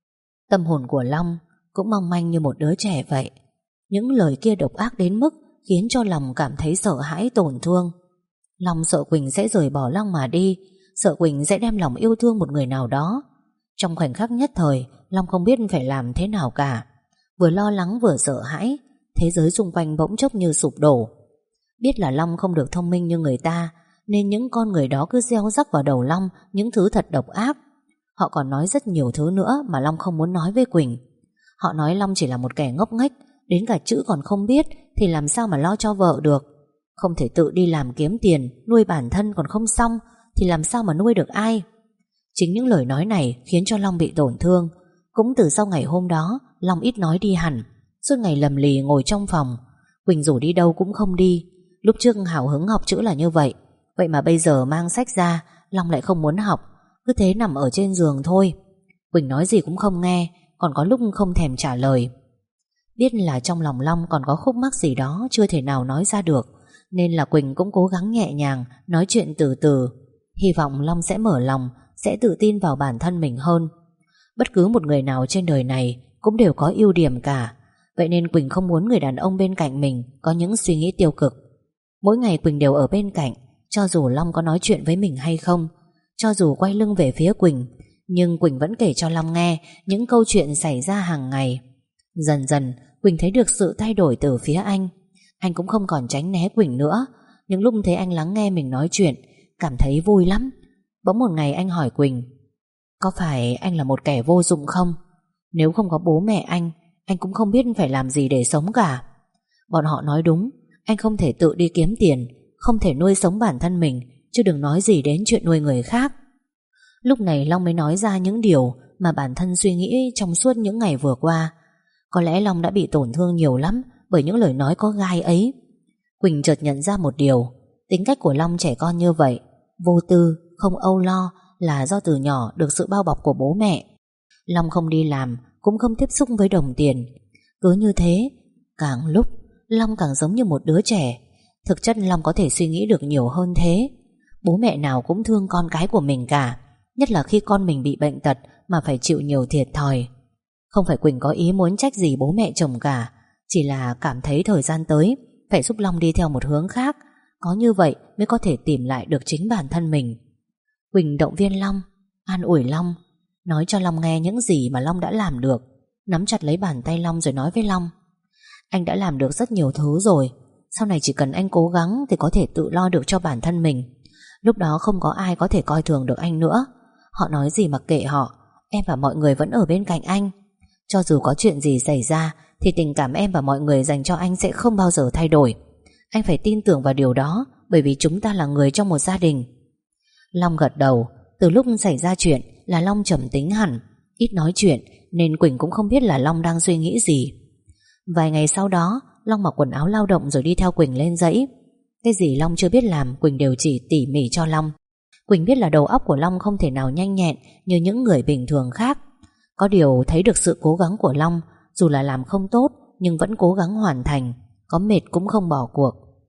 Tâm hồn của Long cũng mong manh như một đứa trẻ vậy. Những lời kia độc ác đến mức khiến cho lòng cảm thấy sợ hãi tổn thương. Long sợ Quỳnh sẽ rời bỏ Long mà đi, sợ Quỳnh sẽ đem lòng yêu thương một người nào đó. Trong khoảnh khắc nhất thời, Long không biết phải làm thế nào cả. Vừa lo lắng vừa sợ hãi. Thế giới xung quanh bỗng chốc như sụp đổ. Biết là Long không được thông minh như người ta, nên những con người đó cứ gieo rắc vào đầu Long những thứ thật độc ác. Họ còn nói rất nhiều thứ nữa mà Long không muốn nói với Quỳnh. Họ nói Long chỉ là một kẻ ngốc nghếch, đến cả chữ còn không biết thì làm sao mà lo cho vợ được. Không thể tự đi làm kiếm tiền, nuôi bản thân còn không xong thì làm sao mà nuôi được ai. Chính những lời nói này khiến cho Long bị tổn thương. Cũng từ sau ngày hôm đó, Long ít nói đi hẳn, suốt ngày lầm lì ngồi trong phòng. Quỳnh rủ đi đâu cũng không đi. Lúc trước hào hứng học chữ là như vậy, vậy mà bây giờ mang sách ra, Long lại không muốn học, cứ thế nằm ở trên giường thôi. Quỳnh nói gì cũng không nghe, còn có lúc không thèm trả lời. Biết là trong lòng Long còn có khúc mắc gì đó chưa thể nào nói ra được, nên là Quỳnh cũng cố gắng nhẹ nhàng nói chuyện từ từ. Hy vọng Long sẽ mở lòng, sẽ tự tin vào bản thân mình hơn. Bất cứ một người nào trên đời này cũng đều có ưu điểm cả. Vậy nên Quỳnh không muốn người đàn ông bên cạnh mình có những suy nghĩ tiêu cực. Mỗi ngày Quỳnh đều ở bên cạnh, cho dù Long có nói chuyện với mình hay không, cho dù quay lưng về phía Quỳnh, nhưng Quỳnh vẫn kể cho Long nghe những câu chuyện xảy ra hàng ngày. Dần dần Quỳnh thấy được sự thay đổi từ phía anh. Anh cũng không còn tránh né Quỳnh nữa. Những lúc thấy anh lắng nghe mình nói chuyện, cảm thấy vui lắm. Bỗng một ngày anh hỏi Quỳnh: có phải anh là một kẻ vô dụng không? Nếu không có bố mẹ anh cũng không biết phải làm gì để sống cả. Bọn họ nói đúng, anh không thể tự đi kiếm tiền, không thể nuôi sống bản thân mình, chứ đừng nói gì đến chuyện nuôi người khác. Lúc này Long mới nói ra những điều mà bản thân suy nghĩ trong suốt những ngày vừa qua. Có lẽ Long đã bị tổn thương nhiều lắm bởi những lời nói có gai ấy. Quỳnh chợt nhận ra một điều: tính cách của Long trẻ con như vậy, vô tư, không âu lo, là do từ nhỏ được sự bao bọc của bố mẹ. Long không đi làm, cũng không tiếp xúc với đồng tiền. Cứ như thế, càng lúc Long càng giống như một đứa trẻ. Thực chất Long có thể suy nghĩ được nhiều hơn thế. Bố mẹ nào cũng thương con cái của mình cả, nhất là khi con mình bị bệnh tật mà phải chịu nhiều thiệt thòi. Không phải Quỳnh có ý muốn trách gì bố mẹ chồng cả, chỉ là cảm thấy thời gian tới phải giúp Long đi theo một hướng khác. Có như vậy mới có thể tìm lại được chính bản thân mình. Quỳnh động viên Long, an ủi Long, nói cho Long nghe những gì mà Long đã làm được, nắm chặt lấy bàn tay Long rồi nói với Long: anh đã làm được rất nhiều thứ rồi, sau này chỉ cần anh cố gắng thì có thể tự lo được cho bản thân mình. Lúc đó không có ai có thể coi thường được anh nữa. Họ nói gì mặc kệ họ, em và mọi người vẫn ở bên cạnh anh. Cho dù có chuyện gì xảy ra thì tình cảm em và mọi người dành cho anh sẽ không bao giờ thay đổi. Anh phải tin tưởng vào điều đó, bởi vì chúng ta là người trong một gia đình. Long gật đầu. Từ lúc xảy ra chuyện là Long trầm tính hẳn, ít nói chuyện, nên Quỳnh cũng không biết là Long đang suy nghĩ gì. Vài ngày sau đó, Long mặc quần áo lao động rồi đi theo Quỳnh lên dãy. Cái gì Long chưa biết làm, Quỳnh đều chỉ tỉ mỉ cho Long. Quỳnh biết là đầu óc của Long không thể nào nhanh nhẹn như những người bình thường khác. Có điều thấy được sự cố gắng của Long, dù là làm không tốt nhưng vẫn cố gắng hoàn thành, có mệt cũng không bỏ cuộc.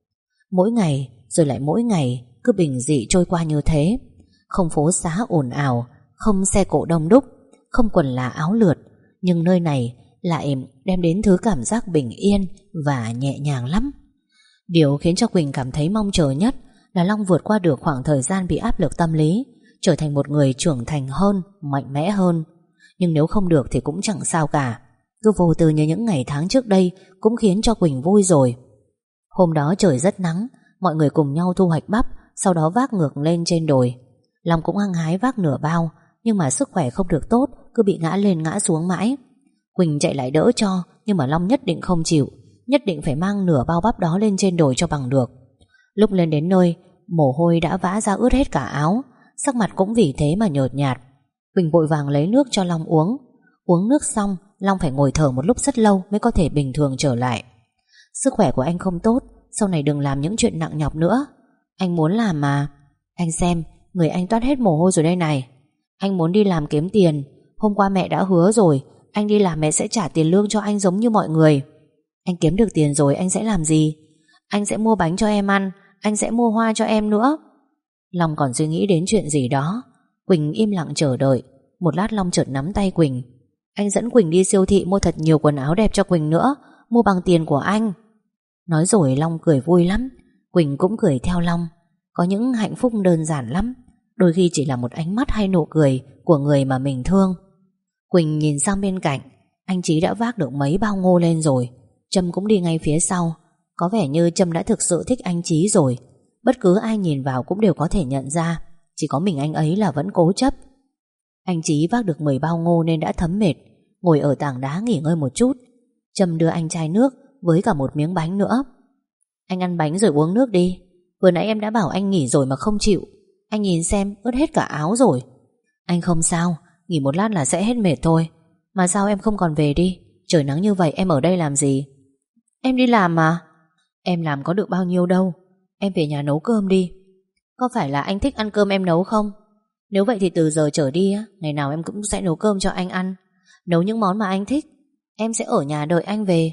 Mỗi ngày rồi lại mỗi ngày cứ bình dị trôi qua như thế. Không phố xá ồn ào, không xe cộ đông đúc, không quần là áo lượt, nhưng nơi này lại đem đến thứ cảm giác bình yên và nhẹ nhàng lắm. Điều khiến cho Quỳnh cảm thấy mong chờ nhất là Long vượt qua được khoảng thời gian bị áp lực tâm lý, trở thành một người trưởng thành hơn, mạnh mẽ hơn. Nhưng nếu không được thì cũng chẳng sao cả. Cứ vô tư như những ngày tháng trước đây cũng khiến cho Quỳnh vui rồi. Hôm đó trời rất nắng, mọi người cùng nhau thu hoạch bắp, sau đó vác ngược lên trên đồi. Long cũng hăng hái vác nửa bao, nhưng mà sức khỏe không được tốt, cứ bị ngã lên ngã xuống mãi. Quỳnh chạy lại đỡ cho, nhưng mà Long nhất định không chịu, nhất định phải mang nửa bao bắp đó lên trên đồi cho bằng được. Lúc lên đến nơi, mồ hôi đã vã ra ướt hết cả áo. sắc mặt cũng vì thế mà nhợt nhạt. Quỳnh vội vàng lấy nước cho Long uống. Uống nước xong, Long phải ngồi thở một lúc rất lâu mới có thể bình thường trở lại. Sức khỏe của anh không tốt, sau này đừng làm những chuyện nặng nhọc nữa. Anh muốn làm mà. Anh xem, người anh toát hết mồ hôi rồi đây này. Anh muốn đi làm kiếm tiền. Hôm qua mẹ đã hứa rồi, anh đi làm mẹ sẽ trả tiền lương cho anh giống như mọi người. Anh kiếm được tiền rồi anh sẽ làm gì? Anh sẽ mua bánh cho em ăn, anh sẽ mua hoa cho em nữa. Long còn suy nghĩ đến chuyện gì đó. Quỳnh im lặng chờ đợi. Một lát Long chợt nắm tay Quỳnh. Anh dẫn Quỳnh đi siêu thị mua thật nhiều quần áo đẹp cho Quỳnh nữa, mua bằng tiền của anh. Nói rồi Long cười vui lắm. Quỳnh cũng cười theo Long. Có những hạnh phúc đơn giản lắm, đôi khi chỉ là một ánh mắt hay nụ cười của người mà mình thương. Quỳnh nhìn sang bên cạnh. Anh Chí đã vác được mấy bao ngô lên rồi. Trâm cũng đi ngay phía sau. Có vẻ như Trâm đã thực sự thích anh Chí rồi. Bất cứ ai nhìn vào cũng đều có thể nhận ra. Chỉ có mình anh ấy là vẫn cố chấp. Anh Chí vác được 10 bao ngô nên đã thấm mệt, ngồi ở tảng đá nghỉ ngơi một chút. Trâm đưa anh chai nước với cả một miếng bánh nữa. Anh ăn bánh rồi uống nước đi. Vừa nãy em đã bảo anh nghỉ rồi mà không chịu. Anh nhìn xem, ướt hết cả áo rồi. Anh không sao, nghỉ một lát là sẽ hết mệt thôi. Mà sao em không còn về đi? Trời nắng như vậy em ở đây làm gì? Em đi làm mà. Em làm có được bao nhiêu đâu. Em về nhà nấu cơm đi. Có phải là anh thích ăn cơm em nấu không? Nếu vậy thì từ giờ trở đi á, ngày nào em cũng sẽ nấu cơm cho anh ăn. Nấu những món mà anh thích. Em sẽ ở nhà đợi anh về.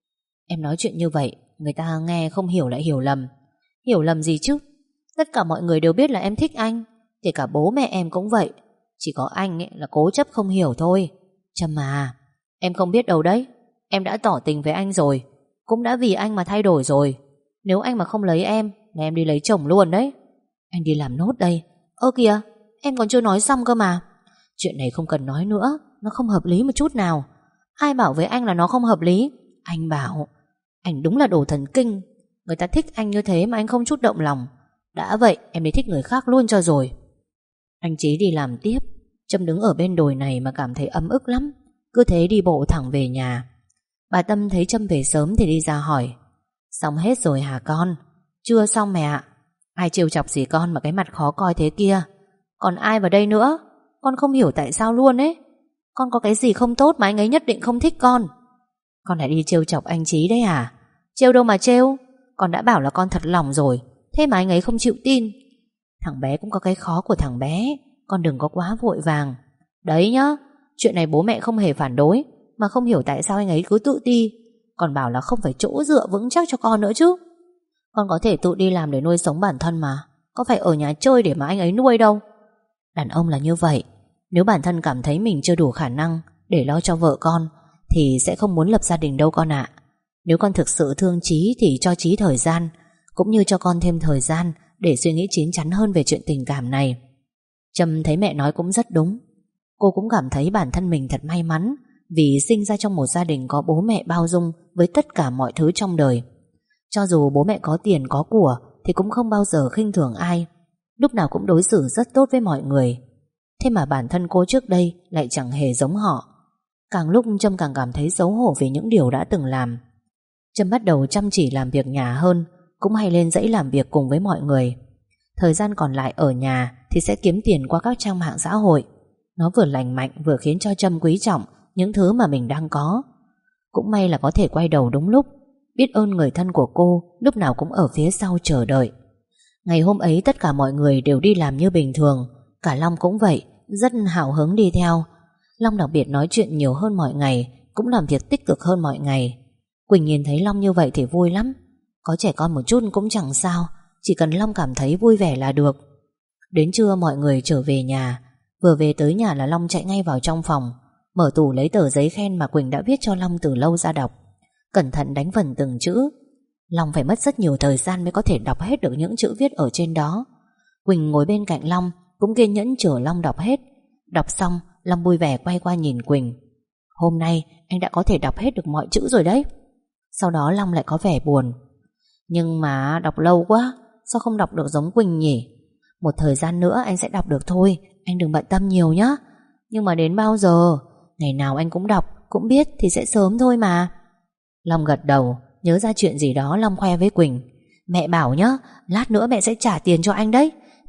Em nói chuyện như vậy, người ta nghe không hiểu lại hiểu lầm. Hiểu lầm gì chứ? Tất cả mọi người đều biết là em thích anh. Kể cả bố mẹ em cũng vậy. Chỉ có anh ấy là cố chấp không hiểu thôi. Trâm à, em không biết đâu đấy. Em đã tỏ tình với anh rồi, cũng đã vì anh mà thay đổi rồi. Nếu anh mà không lấy em là em đi lấy chồng luôn đấy. Anh đi làm nốt đây. Ơ kìa, em còn chưa nói xong cơ mà. Chuyện này không cần nói nữa, nó không hợp lý một chút nào. Ai bảo với anh là nó không hợp lý? Anh bảo. Anh đúng là đồ thần kinh. Người ta thích anh như thế mà anh không chút động lòng. Đã vậy em đi thích người khác luôn cho rồi. Anh Chí đi làm tiếp. Trâm đứng ở bên đồi này mà cảm thấy ấm ức lắm. Cứ thế đi bộ thẳng về nhà. Bà Tâm thấy Trâm về sớm thì đi ra hỏi. Xong hết rồi hả con? Chưa xong mẹ ạ. Ai trêu chọc gì con mà cái mặt khó coi thế kia? Còn ai vào đây nữa? Con không hiểu tại sao luôn ấy. Con có cái gì không tốt mà anh ấy nhất định không thích con? Con lại đi trêu chọc anh Chí đấy à? Trêu đâu mà trêu. Con đã bảo là con thật lòng rồi, thế mà anh ấy không chịu tin. Thằng bé cũng có cái khó của thằng bé. Con đừng có quá vội vàng. Đấy nhá, chuyện này bố mẹ không hề phản đối, mà không hiểu tại sao anh ấy cứ tự ti. Còn bảo là không phải chỗ dựa vững chắc cho con nữa chứ. Con có thể tự đi làm để nuôi sống bản thân mà. Có phải ở nhà chơi để mà anh ấy nuôi đâu. Đàn ông là như vậy. Nếu bản thân cảm thấy mình chưa đủ khả năng để lo cho vợ con thì sẽ không muốn lập gia đình đâu con ạ. Nếu con thực sự thương Chí thì cho Chí thời gian, cũng như cho con thêm thời gian để suy nghĩ chín chắn hơn về chuyện tình cảm này. Trâm thấy mẹ nói cũng rất đúng. Cô cũng cảm thấy bản thân mình thật may mắn vì sinh ra trong một gia đình có bố mẹ bao dung với tất cả mọi thứ trong đời. Cho dù bố mẹ có tiền có của thì cũng không bao giờ khinh thường ai, lúc nào cũng đối xử rất tốt với mọi người. Thế mà bản thân cô trước đây lại chẳng hề giống họ. Càng lúc Trâm càng cảm thấy xấu hổ vì những điều đã từng làm. Trâm bắt đầu chăm chỉ làm việc nhà hơn, cũng hay lên dãy làm việc cùng với mọi người. Thời gian còn lại ở nhà thì sẽ kiếm tiền qua các trang mạng xã hội. Nó vừa lành mạnh vừa khiến cho Trâm quý trọng những thứ mà mình đang có. Cũng may là có thể quay đầu đúng lúc. Biết ơn người thân của cô lúc nào cũng ở phía sau chờ đợi. Ngày hôm ấy tất cả mọi người đều đi làm như bình thường. Cả Long cũng vậy, rất hào hứng đi theo. Long đặc biệt nói chuyện nhiều hơn mọi ngày, cũng làm việc tích cực hơn mọi ngày. Quỳnh nhìn thấy Long như vậy thì vui lắm. Có trẻ con một chút cũng chẳng sao, chỉ cần Long cảm thấy vui vẻ là được. Đến trưa mọi người trở về nhà. Vừa về tới nhà là Long chạy ngay vào trong phòng, mở tủ lấy tờ giấy khen mà Quỳnh đã viết cho Long từ lâu ra đọc. Cẩn thận đánh vần từng chữ. Long phải mất rất nhiều thời gian mới có thể đọc hết được những chữ viết ở trên đó. Quỳnh ngồi bên cạnh Long cũng kiên nhẫn chờ Long đọc hết. Đọc xong Long vui vẻ quay qua nhìn Quỳnh. Hôm nay anh đã có thể đọc hết được mọi chữ rồi đấy. Sau đó Long lại có vẻ buồn. Nhưng mà đọc lâu quá, sao không đọc được giống Quỳnh nhỉ? Một thời gian nữa anh sẽ đọc được thôi, anh đừng bận tâm nhiều nhá. Nhưng mà đến bao giờ? Ngày nào anh cũng đọc, cũng biết thì sẽ sớm thôi mà. Long gật đầu. Nhớ ra chuyện gì đó Long khoe với Quỳnh. Mẹ bảo nhá, lát nữa mẹ sẽ trả tiền cho anh đấy.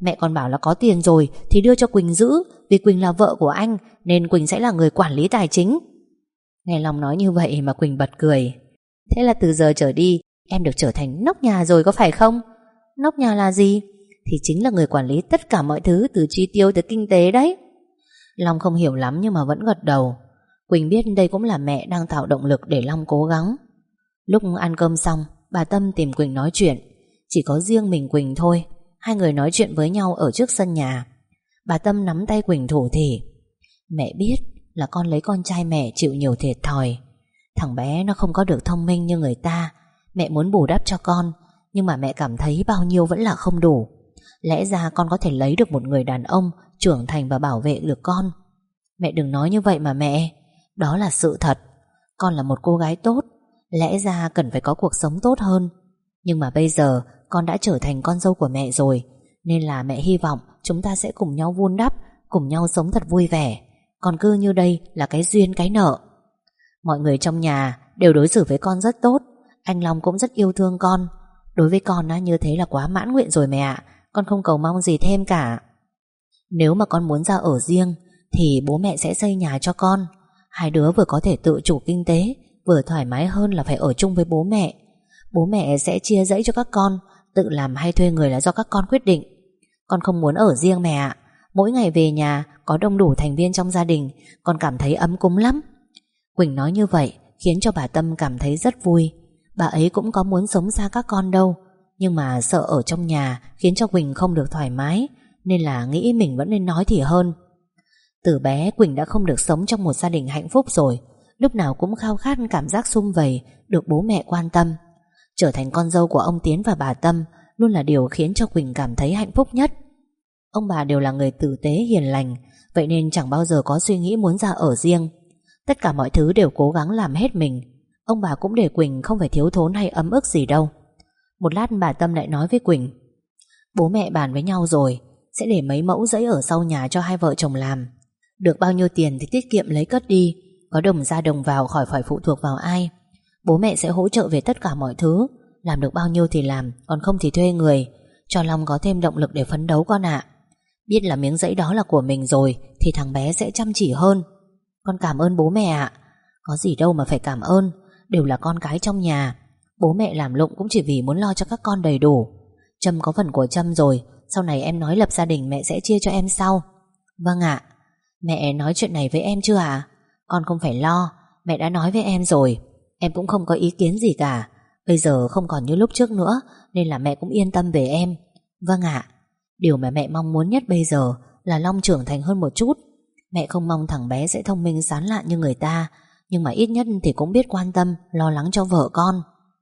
Mẹ còn bảo là có tiền rồi thì đưa cho Quỳnh giữ, vì Quỳnh là vợ của anh nên Quỳnh sẽ là người quản lý tài chính. Nghe Long nói như vậy mà Quỳnh bật cười. Thế là từ giờ trở đi em được trở thành nóc nhà rồi có phải không? Nóc nhà là gì? Thì chính là người quản lý tất cả mọi thứ, từ chi tiêu tới kinh tế đấy. Long không hiểu lắm nhưng mà vẫn gật đầu. Quỳnh biết đây cũng là mẹ đang tạo động lực để Long cố gắng. Lúc ăn cơm xong, bà Tâm tìm Quỳnh nói chuyện. Chỉ có riêng mình Quỳnh thôi. Hai người nói chuyện với nhau ở trước sân nhà. Bà Tâm nắm tay Quỳnh thủ thỉ. Mẹ biết là con lấy con trai mẹ chịu nhiều thiệt thòi. Thằng bé nó không có được thông minh như người ta. Mẹ muốn bù đắp cho con, nhưng mà mẹ cảm thấy bao nhiêu vẫn là không đủ. Lẽ ra con có thể lấy được một người đàn ông trưởng thành và bảo vệ được con. Mẹ đừng nói như vậy mà mẹ. Đó là sự thật. Con là một cô gái tốt, lẽ ra cần phải có cuộc sống tốt hơn. Nhưng mà bây giờ con đã trở thành con dâu của mẹ rồi, nên là mẹ hy vọng chúng ta sẽ cùng nhau vun đắp, cùng nhau sống thật vui vẻ. Còn cứ như đây là cái duyên cái nợ. Mọi người trong nhà đều đối xử với con rất tốt. Anh Long cũng rất yêu thương con. Đối với con như thế là quá mãn nguyện rồi mẹ ạ. Con không cầu mong gì thêm cả. Nếu mà con muốn ra ở riêng thì bố mẹ sẽ xây nhà cho con. Hai đứa vừa có thể tự chủ kinh tế, vừa thoải mái hơn là phải ở chung với bố mẹ. Bố mẹ sẽ chia dãy cho các con. Tự làm hay thuê người là do các con quyết định. Con không muốn ở riêng mẹ ạ. Mỗi ngày về nhà có đông đủ thành viên trong gia đình, con cảm thấy ấm cúng lắm. Quỳnh nói như vậy khiến cho bà Tâm cảm thấy rất vui. Bà ấy cũng có muốn sống xa các con đâu, nhưng mà sợ ở trong nhà khiến cho Quỳnh không được thoải mái, nên là nghĩ mình vẫn nên nói thì hơn. Từ bé Quỳnh đã không được sống trong một gia đình hạnh phúc rồi. Lúc nào cũng khao khát cảm giác sum vầy, được bố mẹ quan tâm. Trở thành con dâu của ông Tiến và bà Tâm luôn là điều khiến cho Quỳnh cảm thấy hạnh phúc nhất. Ông bà đều là người tử tế hiền lành, vậy nên chẳng bao giờ có suy nghĩ muốn ra ở riêng. Tất cả mọi thứ đều cố gắng làm hết mình. Ông bà cũng để Quỳnh không phải thiếu thốn hay ấm ức gì đâu. Một lát bà Tâm lại nói với Quỳnh: bố mẹ bàn với nhau rồi, sẽ để mấy mẫu dãy ở sau nhà cho hai vợ chồng làm. Được bao nhiêu tiền thì tiết kiệm lấy cất đi. Có đồng ra đồng vào, khỏi phải phụ thuộc vào ai. Bố mẹ sẽ hỗ trợ về tất cả mọi thứ. Làm được bao nhiêu thì làm, còn không thì thuê người. Cho Long có thêm động lực để phấn đấu con ạ. Biết là miếng dãy đó là của mình rồi thì thằng bé sẽ chăm chỉ hơn. Con cảm ơn bố mẹ ạ. Có gì đâu mà phải cảm ơn, đều là con cái trong nhà. Bố mẹ làm lụng cũng chỉ vì muốn lo cho các con đầy đủ. Trâm có phần của Trâm rồi, sau này em nói lập gia đình mẹ sẽ chia cho em sau. Vâng ạ. Mẹ nói chuyện này với em chưa ạ? Con không phải lo, mẹ đã nói với em rồi. Em cũng không có ý kiến gì cả. Bây giờ không còn như lúc trước nữa, nên là mẹ cũng yên tâm về em. Vâng ạ. Điều mà mẹ mong muốn nhất bây giờ là Long trưởng thành hơn một chút. Mẹ không mong thằng bé sẽ thông minh sáng lạn như người ta, nhưng mà ít nhất thì cũng biết quan tâm, lo lắng cho vợ con.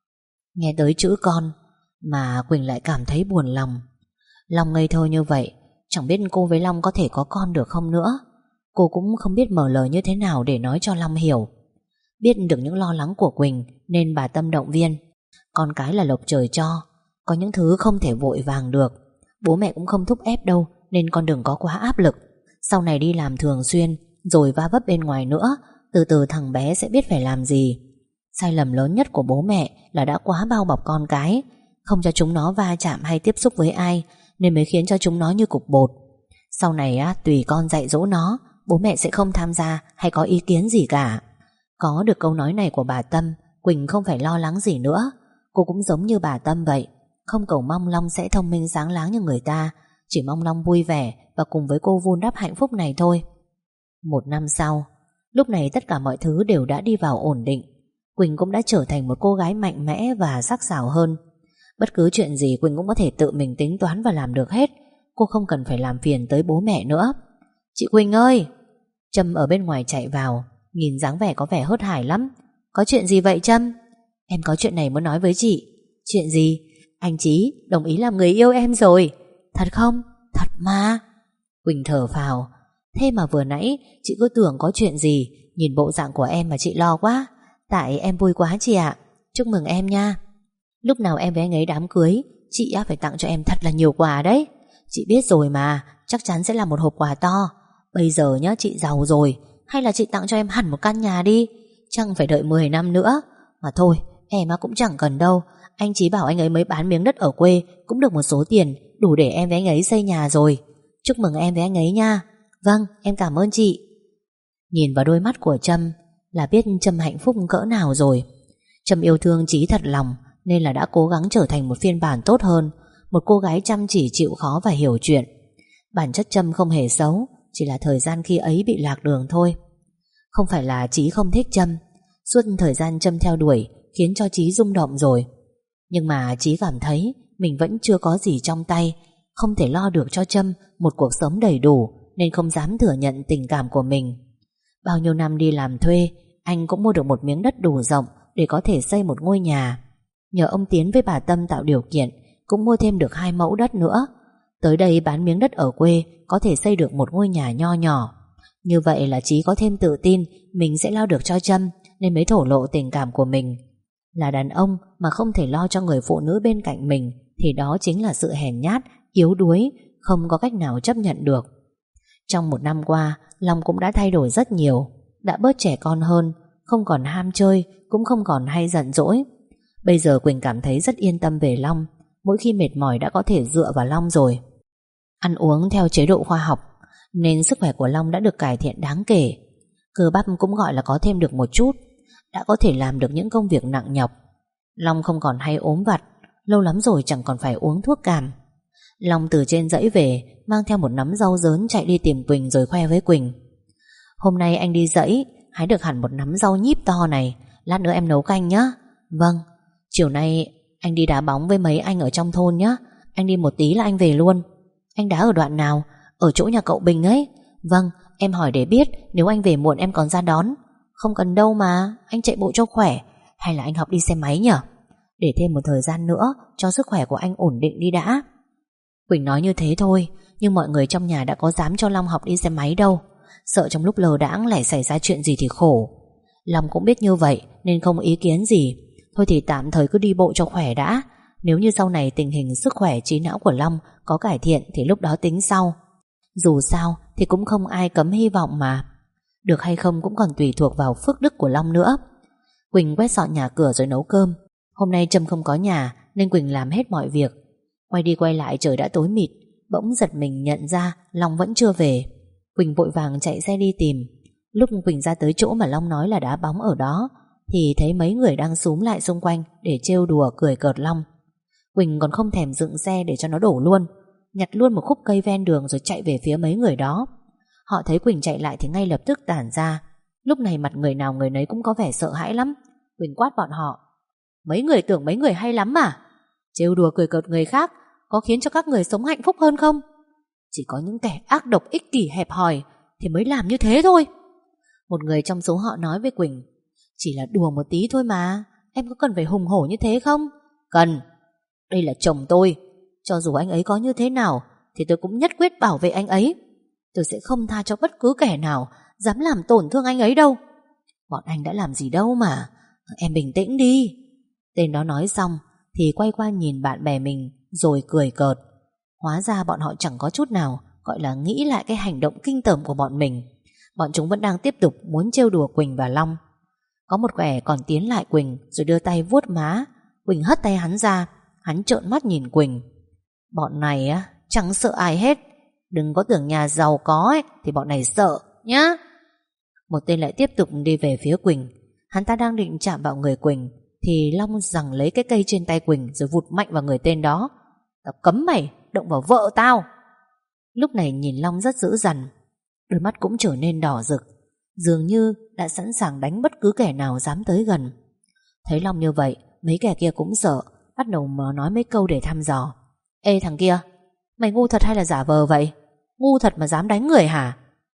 Nghe tới chữ con mà Quỳnh lại cảm thấy buồn lòng. Long ngây thơ như vậy, chẳng biết cô với Long có thể có con được không nữa. Cô cũng không biết mở lời như thế nào để nói cho Long hiểu. Biết được những lo lắng của Quỳnh nên bà Tâm động viên: con cái là lộc trời cho, có những thứ không thể vội vàng được. Bố mẹ cũng không thúc ép đâu, nên con đừng có quá áp lực. Sau này đi làm thường xuyên, rồi va vấp bên ngoài nữa, từ từ thằng bé sẽ biết phải làm gì. Sai lầm lớn nhất của bố mẹ là đã quá bao bọc con cái, không cho chúng nó va chạm hay tiếp xúc với ai, nên mới khiến cho chúng nó như cục bột. Sau này tùy con dạy dỗ nó, bố mẹ sẽ không tham gia hay có ý kiến gì cả. Có được câu nói này của bà Tâm, Quỳnh không phải lo lắng gì nữa. Cô cũng giống như bà Tâm vậy, không cầu mong Long sẽ thông minh sáng láng như người ta, chỉ mong Long vui vẻ và cùng với cô vun đắp hạnh phúc này thôi. 1 năm sau, lúc này tất cả mọi thứ đều đã đi vào ổn định. Quỳnh cũng đã trở thành một cô gái mạnh mẽ và sắc sảo hơn. Bất cứ chuyện gì Quỳnh cũng có thể tự mình tính toán và làm được hết. Cô không cần phải làm phiền tới bố mẹ nữa. Chị Quỳnh ơi! Trâm ở bên ngoài chạy vào, nhìn dáng vẻ có vẻ hớt hải lắm. Có chuyện gì vậy Trâm? Em có chuyện này muốn nói với chị. Chuyện gì? Anh Chí đồng ý làm người yêu em rồi. Thật không? Thật mà. Quỳnh thở phào. Thế mà vừa nãy chị cứ tưởng có chuyện gì, nhìn bộ dạng của em mà chị lo quá. Tại em vui quá chị ạ. Chúc mừng em nha. Lúc nào em với anh ấy đám cưới, chị phải tặng cho em thật là nhiều quà đấy. Chị biết rồi mà, chắc chắn sẽ là một hộp quà to. Bây giờ nhá, chị giàu rồi, hay là chị tặng cho em hẳn một căn nhà đi. Chẳng phải đợi 10 năm nữa. Mà thôi, Em cũng chẳng cần đâu. Anh Chí bảo anh ấy mới bán miếng đất ở quê cũng được một số tiền đủ để em với anh ấy xây nhà rồi. Chúc mừng em với anh ấy nha. Vâng, em cảm ơn chị. Nhìn vào đôi mắt của Trâm là biết Trâm hạnh phúc cỡ nào rồi. Trâm yêu thương Chí thật lòng nên là đã cố gắng trở thành một phiên bản tốt hơn, một cô gái chăm chỉ, chịu khó và hiểu chuyện. Bản chất Trâm không hề xấu, chỉ là thời gian khi ấy bị lạc đường thôi. Không phải là Chí không thích Trâm. Suốt thời gian Trâm theo đuổi khiến cho Chí rung động rồi. Nhưng mà Chí cảm thấy mình vẫn chưa có gì trong tay, không thể lo được cho Trâm một cuộc sống đầy đủ, nên không dám thừa nhận tình cảm của mình. Bao nhiêu năm đi làm thuê, anh cũng mua được một miếng đất đủ rộng để có thể xây một ngôi nhà. Nhờ ông Tiến với bà Tâm tạo điều kiện, cũng mua thêm được 2 mẫu đất nữa. Tới đây bán miếng đất ở quê có thể xây được một ngôi nhà nho nhỏ. Như vậy là Chí có thêm tự tin mình sẽ lo được cho Trâm, nên mới thổ lộ tình cảm của mình. Là đàn ông mà không thể lo cho người phụ nữ bên cạnh mình thì đó chính là sự hèn nhát, yếu đuối, không có cách nào chấp nhận được. Trong 1 năm qua, Long cũng đã thay đổi rất nhiều. Đã bớt trẻ con hơn, không còn ham chơi, cũng không còn hay giận dỗi. Bây giờ Quỳnh cảm thấy rất yên tâm về Long. Mỗi khi mệt mỏi đã có thể dựa vào Long rồi. Ăn uống theo chế độ khoa học nên sức khỏe của Long đã được cải thiện đáng kể. Cơ bắp cũng gọi là có thêm được một chút, đã có thể làm được những công việc nặng nhọc. Long không còn hay ốm vặt, lâu lắm rồi chẳng còn phải uống thuốc cảm. Long từ trên dãy về, mang theo một nắm rau dớn chạy đi tìm Quỳnh rồi khoe với Quỳnh: hôm nay anh đi dãy hái được hẳn một nắm rau nhíp to này, lát nữa em nấu canh nhá. Vâng. Chiều nay anh đi đá bóng với mấy anh ở trong thôn nhá. Anh đi một tí là anh về luôn. Anh đá ở đoạn nào? Ở chỗ nhà cậu Bình ấy. Vâng, em hỏi để biết nếu anh về muộn em còn ra đón. Không cần đâu mà, anh chạy bộ cho khỏe. Hay là anh học đi xe máy nhở? Để thêm một thời gian nữa cho sức khỏe của anh ổn định đi đã. Quỳnh nói như thế thôi, nhưng mọi người trong nhà đã có dám cho Long học đi xe máy đâu. Sợ trong lúc lờ đãng lại xảy ra chuyện gì thì khổ. Long cũng biết như vậy nên không ý kiến gì. Thôi thì tạm thời cứ đi bộ cho khỏe đã. Nếu như sau này tình hình sức khỏe trí não của Long có cải thiện thì lúc đó tính sau. Dù sao thì cũng không ai cấm hy vọng mà. Được hay không cũng còn tùy thuộc vào phước đức của Long nữa. Quỳnh quét dọn nhà cửa rồi nấu cơm. Hôm nay Trâm không có nhà nên Quỳnh làm hết mọi việc. Quay đi quay lại trời đã tối mịt. Bỗng giật mình nhận ra Long vẫn chưa về. Quỳnh vội vàng chạy xe đi tìm. Lúc Quỳnh ra tới chỗ mà Long nói là đá bóng ở đó thì thấy mấy người đang xúm lại xung quanh để trêu đùa cười cợt Long. Quỳnh còn không thèm dựng xe để cho nó đổ luôn, nhặt luôn một khúc cây ven đường rồi chạy về phía mấy người đó. Họ thấy Quỳnh chạy lại thì ngay lập tức tản ra. Lúc này mặt người nào người nấy cũng có vẻ sợ hãi lắm. Quỳnh quát bọn họ: mấy người tưởng mấy người hay lắm à? Trêu đùa cười cợt người khác có khiến cho các người sống hạnh phúc hơn không? Chỉ có những kẻ ác độc, ích kỷ, hẹp hòi thì mới làm như thế thôi. Một người trong số họ nói với Quỳnh: chỉ là đùa một tí thôi mà, em có cần phải hùng hổ như thế không? Cần. Đây là chồng tôi, cho dù anh ấy có như thế nào thì tôi cũng nhất quyết bảo vệ anh ấy. Tôi sẽ không tha cho bất cứ kẻ nào dám làm tổn thương anh ấy đâu. Bọn anh đã làm gì đâu mà. Em bình tĩnh đi. Tên đó nói xong thì quay qua nhìn bạn bè mình rồi cười cợt. Hóa ra bọn họ chẳng có chút nào gọi là nghĩ lại cái hành động kinh tởm của bọn mình. Bọn chúng vẫn đang tiếp tục muốn trêu đùa Quỳnh và Long. Có một kẻ còn tiến lại Quỳnh rồi đưa tay vuốt má. Quỳnh hất tay hắn ra. Hắn trợn mắt nhìn Quỳnh. Bọn này á chẳng sợ ai hết. Đừng có tưởng nhà giàu có ấy thì bọn này sợ nhá. Một tên lại tiếp tục đi về phía Quỳnh. Hắn ta đang định chạm vào người Quỳnh thì Long giằng lấy cái cây trên tay Quỳnh rồi vụt mạnh vào người tên đó. Tao cấm mày động vào vợ tao. Lúc này nhìn Long rất dữ dằn, đôi mắt cũng trở nên đỏ rực, dường như đã sẵn sàng đánh bất cứ kẻ nào dám tới gần. Thấy Long như vậy, mấy kẻ kia cũng sợ, bắt đầu mở nói mấy câu để thăm dò. Ê thằng kia, mày ngu thật hay là giả vờ vậy? Ngu thật mà dám đánh người hả?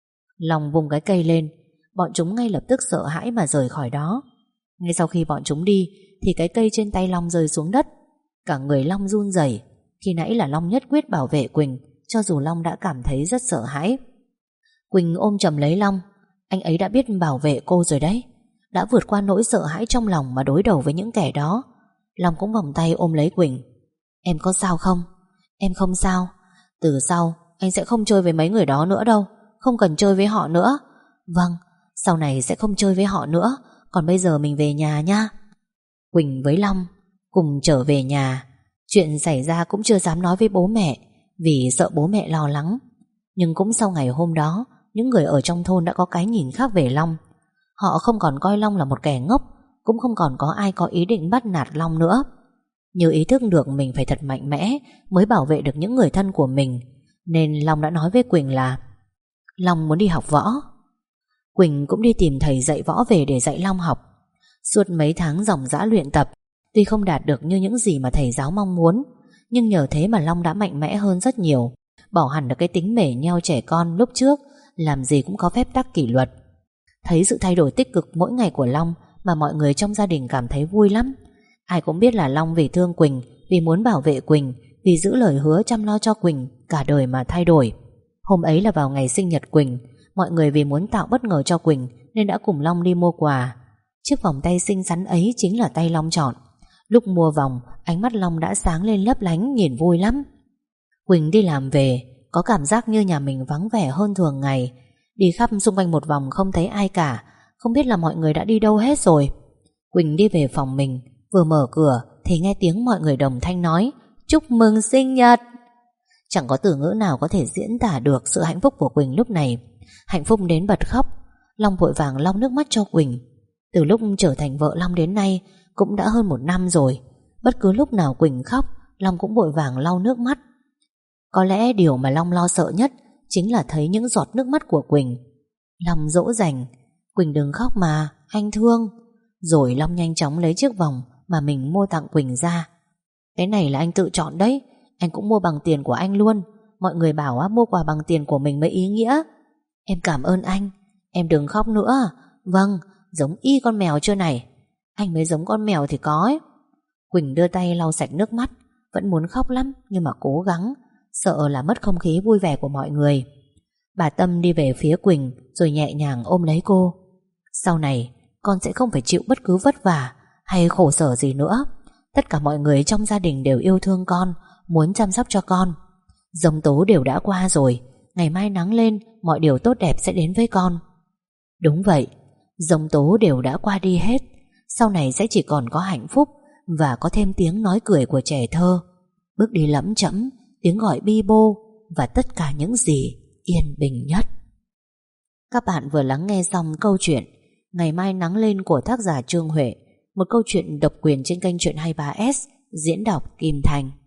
Long vùng cái cây lên. Bọn chúng ngay lập tức sợ hãi mà rời khỏi đó. Ngay sau khi bọn chúng đi thì cái cây trên tay Long rơi xuống đất. Cả người Long run rẩy. Khi nãy là Long nhất quyết bảo vệ Quỳnh, cho dù Long đã cảm thấy rất sợ hãi. Quỳnh ôm chầm lấy Long. Anh ấy đã biết bảo vệ cô rồi đấy, đã vượt qua nỗi sợ hãi trong lòng mà đối đầu với những kẻ đó. Long cũng vòng tay ôm lấy Quỳnh. Em có sao không? Em không sao. Từ sau anh sẽ không chơi với mấy người đó nữa đâu. Không cần chơi với họ nữa. Vâng, sau này sẽ không chơi với họ nữa. Còn bây giờ mình về nhà nha. Quỳnh với Long cùng trở về nhà. Chuyện xảy ra cũng chưa dám nói với bố mẹ vì sợ bố mẹ lo lắng. Nhưng cũng sau ngày hôm đó, những người ở trong thôn đã có cái nhìn khác về Long. Họ không còn coi Long là một kẻ ngốc, cũng không còn có ai có ý định bắt nạt Long nữa. Như ý thức được mình phải thật mạnh mẽ mới bảo vệ được những người thân của mình, nên Long đã nói với Quỳnh là Long muốn đi học võ. Quỳnh cũng đi tìm thầy dạy võ về để dạy Long học. Suốt mấy tháng ròng rã luyện tập, tuy không đạt được như những gì mà thầy giáo mong muốn, nhưng nhờ thế mà Long đã mạnh mẽ hơn rất nhiều, bỏ hẳn được cái tính mể nheo trẻ con lúc trước, làm gì cũng có phép tắc kỷ luật. Thấy sự thay đổi tích cực mỗi ngày của Long mà mọi người trong gia đình cảm thấy vui lắm. Ai cũng biết là Long vì thương Quỳnh, vì muốn bảo vệ Quỳnh, vì giữ lời hứa chăm lo cho Quỳnh cả đời mà thay đổi. Hôm ấy là vào ngày sinh nhật Quỳnh, mọi người vì muốn tạo bất ngờ cho Quỳnh nên đã cùng Long đi mua quà. Chiếc vòng tay xinh xắn ấy chính là tay Long chọn. Lúc mua vòng, ánh mắt Long đã sáng lên lấp lánh, nhìn vui lắm. Quỳnh đi làm về, có cảm giác như nhà mình vắng vẻ hơn thường ngày. Đi khắp xung quanh một vòng không thấy ai cả, không biết là mọi người đã đi đâu hết rồi. Quỳnh đi về phòng mình, vừa mở cửa thì nghe tiếng mọi người đồng thanh nói chúc mừng sinh nhật. Chẳng có từ ngữ nào có thể diễn tả được sự hạnh phúc của Quỳnh lúc này. Hạnh phúc đến bật khóc. Long vội vàng lau nước mắt cho Quỳnh. Từ lúc trở thành vợ Long đến nay cũng đã hơn 1 năm rồi. Bất cứ lúc nào Quỳnh khóc, Long cũng vội vàng lau nước mắt. Có lẽ điều mà Long lo sợ nhất chính là thấy những giọt nước mắt của Quỳnh. Long dỗ dành Quỳnh đừng khóc mà, anh thương. Rồi Long nhanh chóng lấy chiếc vòng mà mình mua tặng Quỳnh ra. Cái này là anh tự chọn đấy, anh cũng mua bằng tiền của anh luôn. Mọi người bảo mua quà bằng tiền của mình mới ý nghĩa. Em cảm ơn anh. Em đừng khóc nữa. Vâng, giống y con mèo chưa này. Anh mới giống con mèo thì có ấy. Quỳnh đưa tay lau sạch nước mắt. Vẫn muốn khóc lắm nhưng mà cố gắng, sợ là mất không khí vui vẻ của mọi người. Bà Tâm đi về phía Quỳnh rồi nhẹ nhàng ôm lấy cô. Sau này con sẽ không phải chịu bất cứ vất vả hay khổ sở gì nữa. Tất cả mọi người trong gia đình đều yêu thương con, muốn chăm sóc cho con. Giông tố đều đã qua rồi, ngày mai nắng lên mọi điều tốt đẹp sẽ đến với con. Đúng vậy, giông tố đều đã qua đi hết. Sau này sẽ chỉ còn có hạnh phúc và có thêm tiếng nói cười của trẻ thơ, bước đi lẫm chẫm, tiếng gọi bi bô và tất cả những gì yên bình nhất. Các bạn vừa lắng nghe xong câu chuyện Ngày mai nắng lên của tác giả Trương Huệ, một câu chuyện độc quyền trên kênh Chuyện 23S, diễn đọc Kim Thành.